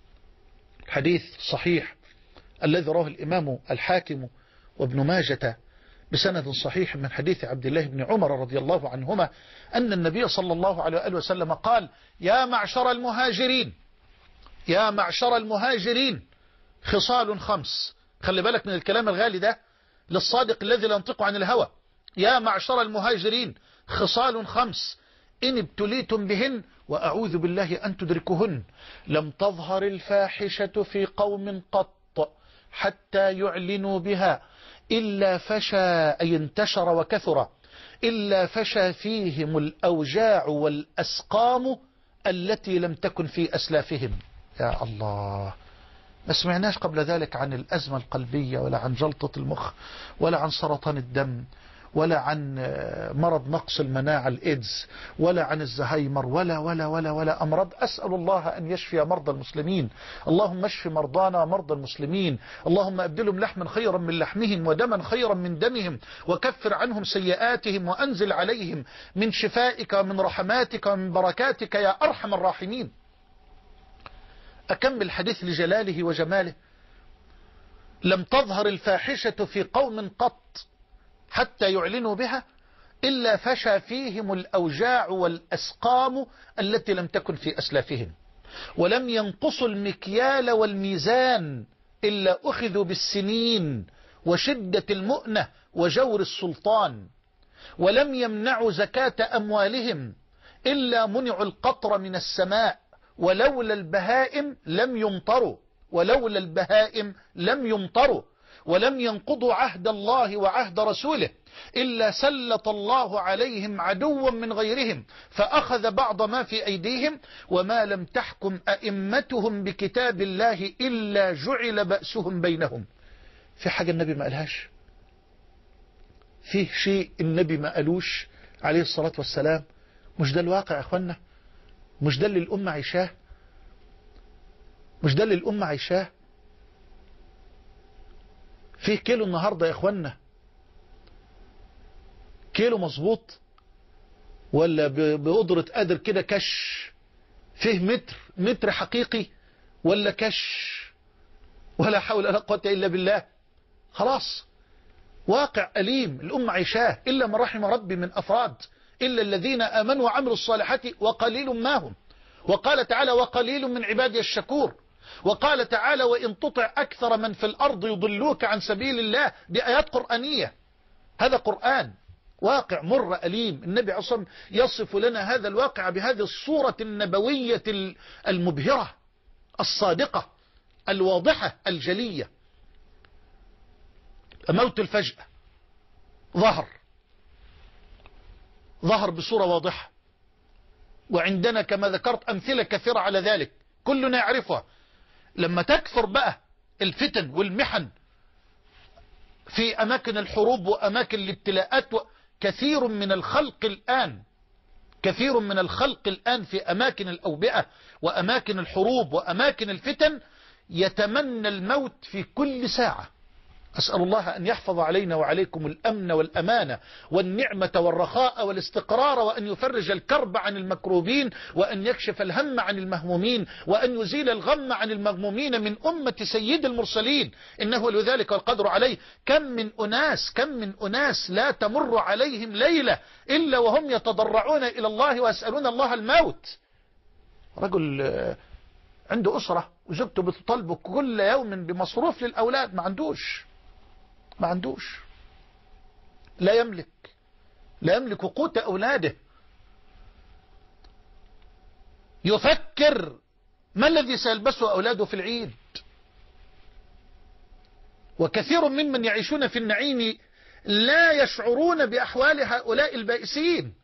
حديث صحيح الذي رواه الإمام الحاكم وابن ماجة بسند صحيح من حديث عبد الله بن عمر رضي الله عنهما أن النبي صلى الله عليه وآله وسلم قال يا معشر المهاجرين يا معشر المهاجرين خصال خمس. خلي بالك من الكلام الغالي ده للصادق الذي لا ينطق عن الهوى. يا معشر المهاجرين خصال خمس إن ابتليتم بهن وأعوذ بالله أن تدركهن لم تظهر الفاحشة في قوم قط حتى يعلنوا بها إلا فشى أي انتشر وكثر إلا فشى فيهم الأوجاع والأسقام التي لم تكن في أسلافهم. يا الله، ما سمعناش قبل ذلك عن الأزمة القلبية ولا عن جلطة المخ ولا عن سرطان الدم ولا عن مرض نقص المناعة الإيدز ولا عن الزهايمر ولا ولا ولا ولا أمراض. أسأل الله أن يشفي مرضى المسلمين. اللهم اشف مرضانا مرضى المسلمين. اللهم أبدلهم لحما خيرا من لحمهم ودما خيرا من دمهم وكفر عنهم سيئاتهم وأنزل عليهم من شفائك ومن رحماتك ومن بركاتك يا أرحم الراحمين. أكمل الحديث لجلاله وجماله. لم تظهر الفاحشة في قوم قط حتى يعلنوا بها إلا فشى فيهم الأوجاع والأسقام التي لم تكن في أسلافهم ولم ينقصوا المكيال والميزان إلا أخذوا بالسنين وشدة المؤنة وجور السلطان ولم يمنعوا زكاة أموالهم إلا منعوا القطر من السماء ولولا البهائم لم يمطروا ولولا البهائم لم يمطروا ولم ينقضوا عهد الله وعهد رسوله إلا سلط الله عليهم عدوا من غيرهم فأخذ بعض ما في أيديهم وما لم تحكم أئمتهم بكتاب الله إلا جعل بأسهم بينهم. في حاجة النبي ما قالهاش؟ فيه شيء النبي ما قالوش عليه الصلاة والسلام؟ مش ده الواقع يا أخوانا؟ مش ده اللي الأمة عيشاه؟ مش ده اللي الأمة عيشاه؟ فيه كيلو النهاردة يا اخوانا كيلو مظبوط ولا بقدرة قادر كده كش؟ فيه متر متر حقيقي ولا كش؟ ولا حول ولا قوة إلا بالله. خلاص واقع أليم الأمة عيشاه إلا من رحم ربي من أفراد إلا الذين آمنوا وعملوا الصالحات وقليل ما هم. وقال تعالى وقليل من عبادي الشكور. وقال تعالى وإن تطع أكثر من في الأرض يضلوك عن سبيل الله. بآيات قرآنية. هذا قرآن واقع مر أليم. النبي عليه الصلاة والسلام يصف لنا هذا الواقع بهذه الصورة النبوية المبهرة الصادقة الواضحة الجلية. موت الفجأة ظهر ظهر بصورة واضحة، وعندنا كما ذكرت أمثلة كثيرة على ذلك كلنا يعرفها. لما تكثر بقى الفتن والمحن في أماكن الحروب وأماكن الابتلاءات، كثير من الخلق الآن كثير من الخلق الآن في أماكن الأوبئة وأماكن الحروب وأماكن الفتن يتمنى الموت في كل ساعة. أسأل الله أن يحفظ علينا وعليكم الأمن والأمانة والنعمة والرخاء والاستقرار، وأن يفرج الكرب عن المكروبين، وأن يكشف الهم عن المهمومين، وأن يزيل الغم عن المغمومين من أمة سيد المرسلين، إنه لذلك والقدر عليه. كم من أناس كم من أناس لا تمر عليهم ليلة إلا وهم يتضرعون إلى الله ويسألون الله الموت. رجل عنده أسرة وزوجته بتطالبه كل يوم بمصروف للأولاد، ما عندوش ما عندوش لا يملك لا يملك قوت أولاده. يفكر ما الذي سيلبسه أولاده في العيد. وكثير ممن يعيشون في النعيم لا يشعرون بأحوال هؤلاء البائسين.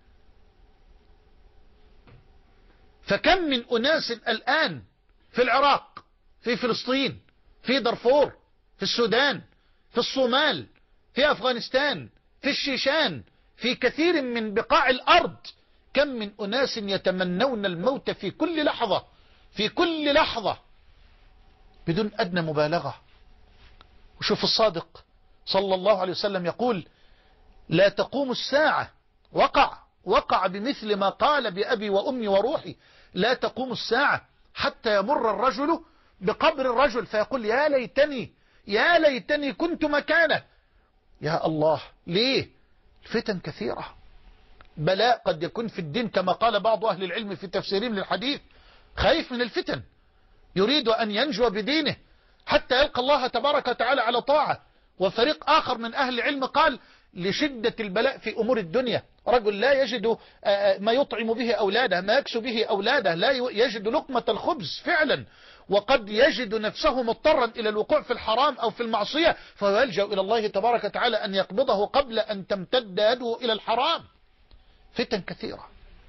فكم من أناس الآن في العراق، في فلسطين، في دارفور، في السودان، في الصومال، في أفغانستان، في الشيشان، في كثير من بقاع الأرض، كم من أناس يتمنون الموت في كل لحظة في كل لحظة بدون أدنى مبالغة. وشوف الصادق صلى الله عليه وسلم يقول لا تقوم الساعة، وقع وقع بمثل ما قال بأبي وأمي وروحي، لا تقوم الساعة حتى يمر الرجل بقبر الرجل فيقول يا ليتني يا ليتني كنت مكانه. يا الله، ليه؟ الفتن كثيرة، بلاء قد يكون في الدين كما قال بعض أهل العلم في تفسيرهم للحديث، خايف من الفتن، يريد أن ينجو بدينه حتى يلقى الله تبارك وتعالى على طاعة. وفريق آخر من أهل العلم قال لشدة البلاء في أمور الدنيا، رجل لا يجد ما يطعم به أولاده، ما يكسو به أولاده، لا يجد لقمة الخبز فعلا، وقد يجد نفسه مضطرا إلى الوقوع في الحرام أو في المعصية، فيلجأ إلى الله تبارك وتعالى أن يقبضه قبل أن تمتد يده إلى الحرام. فتن كثيرة.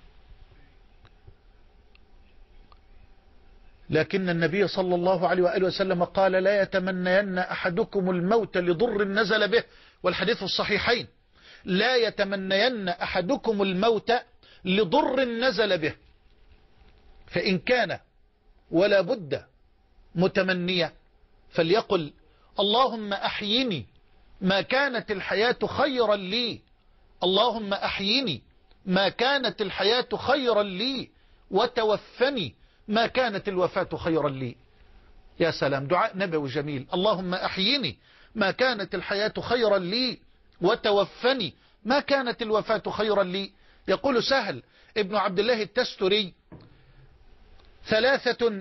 لكن النبي صلى الله عليه وآله وسلم قال لا يتمنين أحدكم الموت لضر نزل به، والحديث الصحيحين، لا يتمنين أحدكم الموت لضر نزل به، فإن كان ولا بد متمنيا فليقل اللهم أحيني ما كانت الحياة خيرا لي، اللهم أحيني ما كانت الحياة خيرا لي، وتوفني ما كانت الوفاة خيرا لي. يا سلام، دعاء نبوي جميل. اللهم أحيني ما كانت الحياة خيرا لي، وتوفني ما كانت الوفاة خيرا لي. يقول سهل ابن عبد الله التستري ثلاثة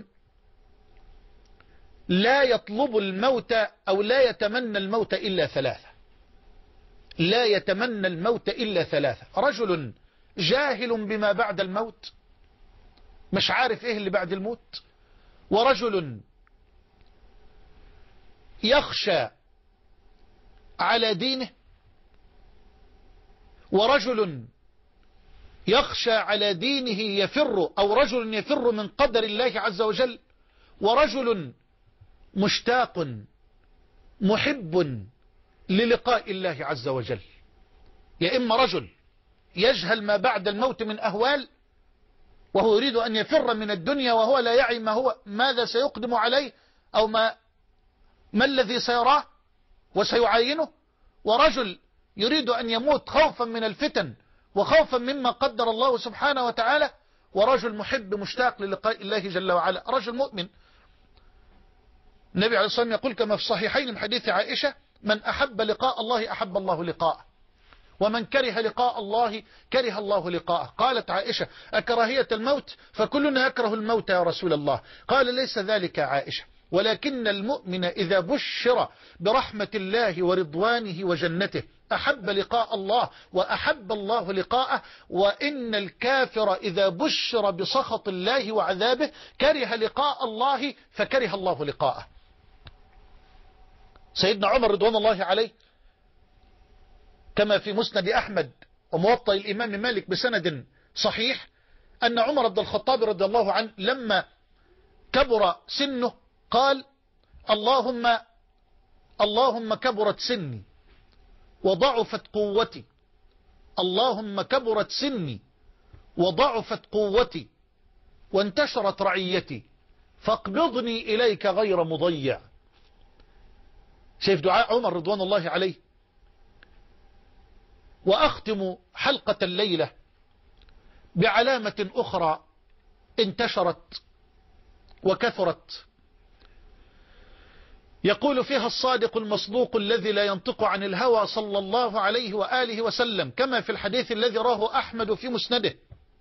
لا يطلب الموت أو لا يتمنى الموت إلا ثلاثة، لا يتمنى الموت إلا ثلاثة: رجل جاهل بما بعد الموت، مش عارف إيه اللي بعد الموت، ورجل يخشى على دينه، ورجل يخشى على دينه يفر، أو رجل يفر من قدر الله عز وجل، ورجل مشتاق محب للقاء الله عز وجل. يا إما رجل يجهل ما بعد الموت من أهوال وهو يريد أن يفر من الدنيا وهو لا يعي ما هو ماذا سيقدم عليه أو ما ما الذي سيراه وسيعاينه، ورجل يريد أن يموت خوفا من الفتن وخوفا مما قدر الله سبحانه وتعالى، ورجل محب مشتاق للقاء الله جل وعلا، رجل مؤمن. النبي عليه الصلاة والسلام يقول كما في الصحيحين من حديث عائشة: من أحب لقاء الله أحب الله لقاءه، ومن كره لقاء الله كره الله لقاءه. قالت عائشة: أكراهية الموت؟ فكلنا يكره الموت يا رسول الله. قال: ليس ذلك يا عائشة، ولكن المؤمن إذا بشر برحمة الله ورضوانه وجنته أحب لقاء الله وأحب الله لقاءه، وإن الكافر إذا بشر بسخط الله وعذابه كره لقاء الله فكره الله لقاءه. سيدنا عمر رضوان الله عليه كما في مسند أحمد وموطأ الإمام مالك بسند صحيح أن عمر بن الخطاب رضي الله عنه لما كبر سنه قال: اللهم اللهم كبرت سني وضعفت قوتي، اللهم كبرت سني وضعفت قوتي وانتشرت رعيتي فاقبضني إليك غير مضيع. شايف دعاء عمر رضوان الله عليه. وأختم حلقة الليلة بعلامة أخرى انتشرت وكثرت، يقول فيها الصادق المصدوق الذي لا ينطق عن الهوى صلى الله عليه وآله وسلم كما في الحديث الذي راه أحمد في مسنده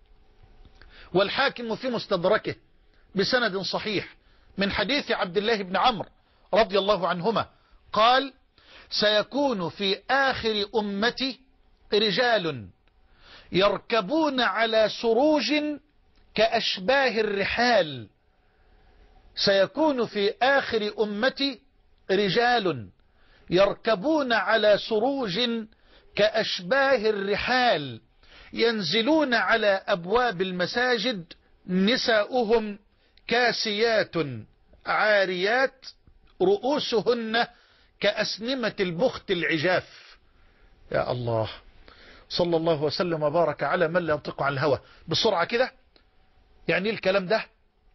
والحاكم في مستدركه بسند صحيح من حديث عبد الله بن عمرو رضي الله عنهما قال: سيكون في آخر أمتي رجال يركبون على سروج كأشباه الرحال. سيكون في آخر أمتي رجال يركبون على سروج كأشباه الرحال ينزلون على أبواب المساجد نساؤهم كاسيات عاريات رؤوسهن كأسنمة البخت العجاف. يا الله، صلى الله وسلم وبارك على من لا ينطق عن الهوى. بسرعة كده، يعني الكلام ده: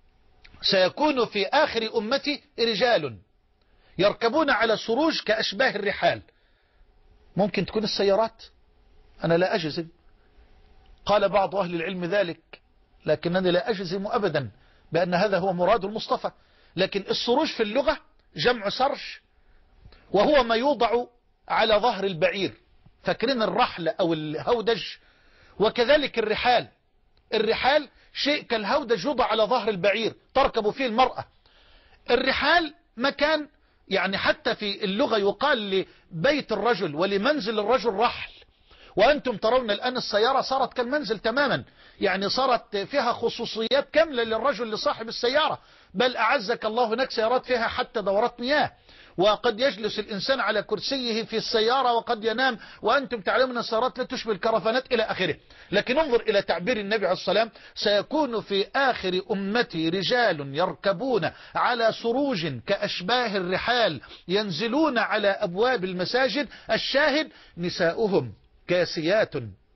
سيكون في آخر أمتي رجال يركبون على سروج كأشباه الرحال. ممكن تكون السيارات، أنا لا أجزم، قال بعض أهل العلم ذلك، لكنني لا أجزم أبدا بأن هذا هو مراد المصطفى. لكن السروج في اللغة جمع سرج، وهو ما يوضع على ظهر البعير، فاكرين الرحل أو الهودج، وكذلك الرحال. الرحال شيء كالهودج يوضع على ظهر البعير تركب فيه المرأة. الرحال مكان، يعني حتى في اللغة يقال لبيت الرجل ولمنزل الرجل رحل. وأنتم ترون الآن السيارة صارت كالمنزل تماما، يعني صارت فيها خصوصيات كاملة للرجل لصاحب السيارة، بل أعزك الله هناك سيارات فيها حتى دورات مياه، وقد يجلس الإنسان على كرسيه في السيارة وقد ينام، وأنتم تعلمون أن السيارات لا تشبه الكرفانات إلى آخره. لكن انظر إلى تعبير النبي عليه الصلاة والسلام: سيكون في آخر أمتي رجال يركبون على سروج كأشباه الرحال ينزلون على أبواب المساجد. الشاهد: نساؤهم كاسيات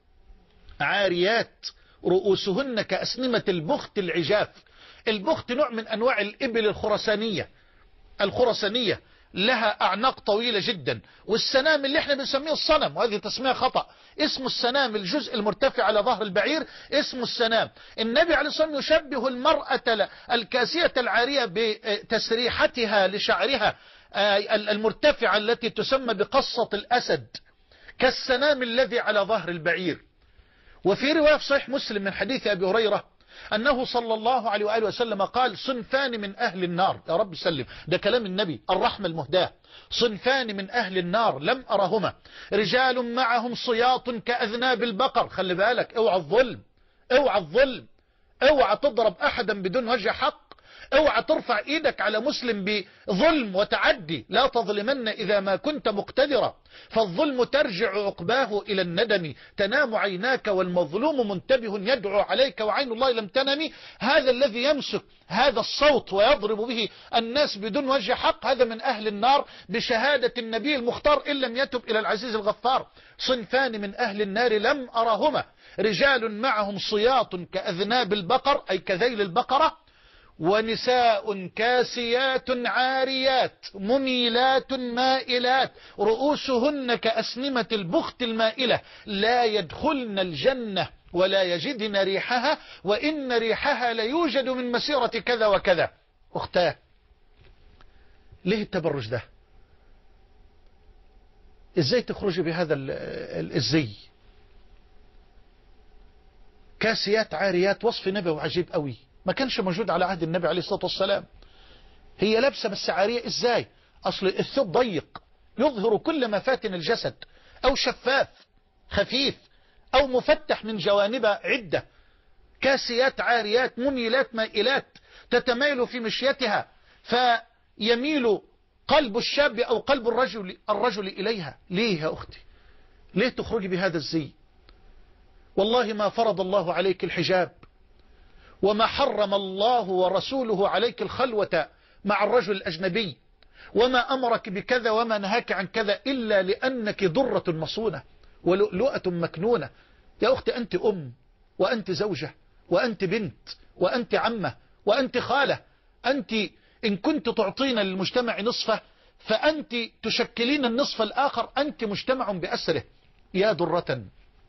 عاريات رؤوسهن كأسنمة البخت العجاف. البخت نوع من أنواع الإبل الخرسانية. الخرسانية لها أعناق طويلة جدا، والسنام اللي احنا بنسميه الصنم، وهذه تسمية خطأ، اسمه السنام، الجزء المرتفع على ظهر البعير اسمه السنام. النبي عليه الصلاة والسلام يشبه المرأة الكاسية العارية بتسريحتها لشعرها المرتفعة التي تسمى بقصة الأسد كالسنام الذي على ظهر البعير. وفي رواية في صحيح مسلم من حديث أبي هريرة أنه صلى الله عليه وآله وسلم قال: صنفان من أهل النار. يا رب سلم، ده كلام النبي الرحمة المهداة. صنفان من أهل النار لم أرهما: رجال معهم صياط كأذناب البقر. خلي بالك، اوعى الظلم، اوعى الظلم، اوعى تضرب أحدا بدون وجه حق، اوعى ترفع ايدك على مسلم بظلم وتعدي. لا تظلمن إذا ما كنت مقتدرا، فالظلم ترجع عقباه إلى الندم. تنام عيناك والمظلوم منتبه يدعو عليك وعين الله لم تنم. هذا الذي يمسك هذا الصوت ويضرب به الناس بدون وجه حق، هذا من أهل النار بشهادة النبي المختار إن لم يتب إلى العزيز الغفار. صنفان من أهل النار لم أرهما: رجال معهم صياط كأذناب البقر أي كذيل البقرة، ونساء كاسيات عاريات مميلات مائلات رؤوسهن كأسنمة البخت المائلة لا يدخلن الجنة ولا يجدن ريحها وإن ريحها ليوجد من مسيرة كذا وكذا. أختاه، ليه التبرج ده؟ ازاي تخرجي بهذا الزي؟ كاسيات عاريات، وصف نبوي عجيب قوي ما كانش موجود على عهد النبي عليه الصلاة والسلام. هي لابسة بس عارية ازاي؟ اصل الثوب ضيق يظهر كل مفاتن الجسد، او شفاف خفيف، او مفتح من جوانب عدة. كاسيات عاريات مميلات مائلات، تتميل في مشيتها فيميل قلب الشاب أو قلب الرجل, الرجل إليها. ليه يا أختي؟ ليه تخرجي بهذا الزي؟ والله ما فرض الله عليك الحجاب، وما حرم الله ورسوله عليك الخلوة مع الرجل الأجنبي، وما أمرك بكذا وما نهاك عن كذا إلا لأنك ضرة مصونة ولؤلؤة مكنونة. يا أختي أنت أم، وأنت زوجة، وأنت بنت، وأنت عمة، وأنت خالة. أنت إن كنت تعطين للمجتمع نصفه فأنت تشكلين النصف الآخر، أنت مجتمع بأسره. يا درة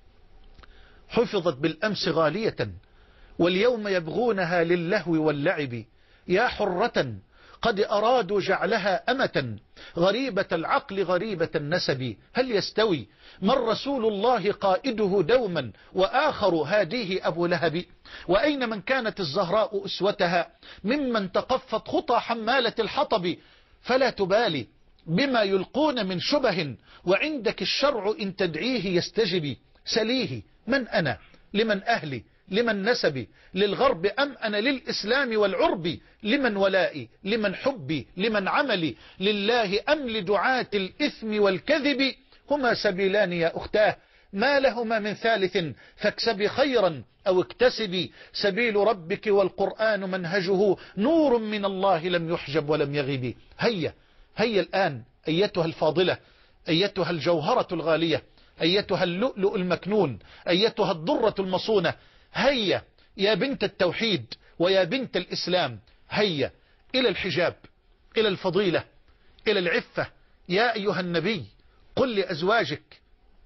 حفظت بالأمس غالية واليوم يبغونها للهو واللعب. يا حرة قد أرادوا جعلها أمة غريبة العقل غريبة النسب. هل يستوي من رسول الله قائده دوما وآخر هاديه أبو لهب؟ وأين من كانت الزهراء أسوتها ممن تقفت خطى حمالة الحطب؟ فلا تبالي بما يلقون من شبه وعندك الشرع إن تدعيه يستجب. سليه من أنا لمن أهلي لمن نسبي للغرب أم أنا للإسلام والعرب؟ لمن ولائي لمن حبي لمن عملي لله أم لدعاة الإثم والكذب؟ هما سبيلان يا أختاه ما لهما من ثالث فاكسبي خيرا أو اكتسبي. سبيل ربك والقرآن منهجه نور من الله لم يحجب ولم يغب. هيا هيا الآن أيتها الفاضلة، أيتها الجوهرة الغالية، أيتها اللؤلؤ المكنون، أيتها الضرة المصونة، هيا يا بنت التوحيد ويا بنت الإسلام، هيا إلى الحجاب، إلى الفضيلة، إلى العفة. يا أيها النبي قل لأزواجك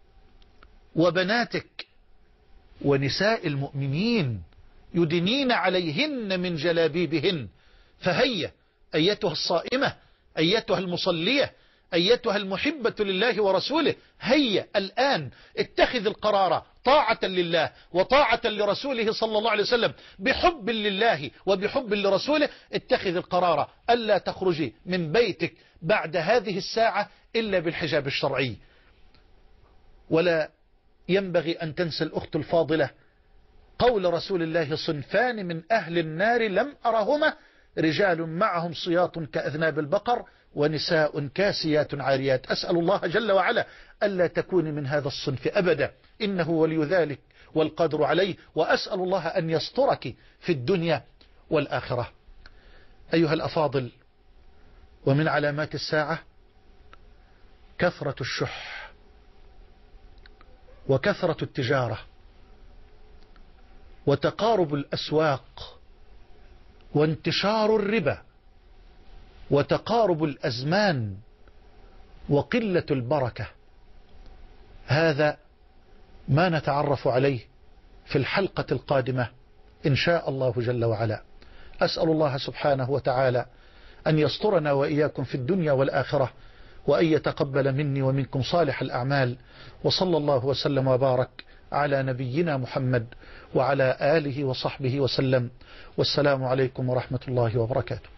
وبناتك ونساء المؤمنين يدنين عليهن من جلابيبهن. فهيا أيتها الصائمة، أيتها المصلية، أيتها المحبة لله ورسوله، هيا الآن اتخذ القرار طاعة لله وطاعة لرسوله صلى الله عليه وسلم، بحب لله وبحب لرسوله. اتخذ القرار ألا تخرجي من بيتك بعد هذه الساعة إلا بالحجاب الشرعي. ولا ينبغي أن تنسى الأخت الفاضلة قول رسول الله: صنفان من أهل النار لم أرهما، رجال معهم صياط كأذناب البقر ونساء كاسيات عاريات. أسأل الله جل وعلا ألا تكون من هذا الصنف أبدا، إنه ولي ذلك والقدر عليه، وأسأل الله أن يسترك في الدنيا والآخرة. أيها الأفاضل، ومن علامات الساعة كثرة الشح وكثرة التجارة وتقارب الأسواق وانتشار الربا وتقارب الأزمان وقلة البركة. هذا ما نتعرف عليه في الحلقة القادمة إن شاء الله جل وعلا. أسأل الله سبحانه وتعالى أن يسترنا وإياكم في الدنيا والآخرة، وأن يتقبل مني ومنكم صالح الأعمال. وصلى الله وسلم وبارك على نبينا محمد وعلى آله وصحبه وسلم، والسلام عليكم ورحمة الله وبركاته.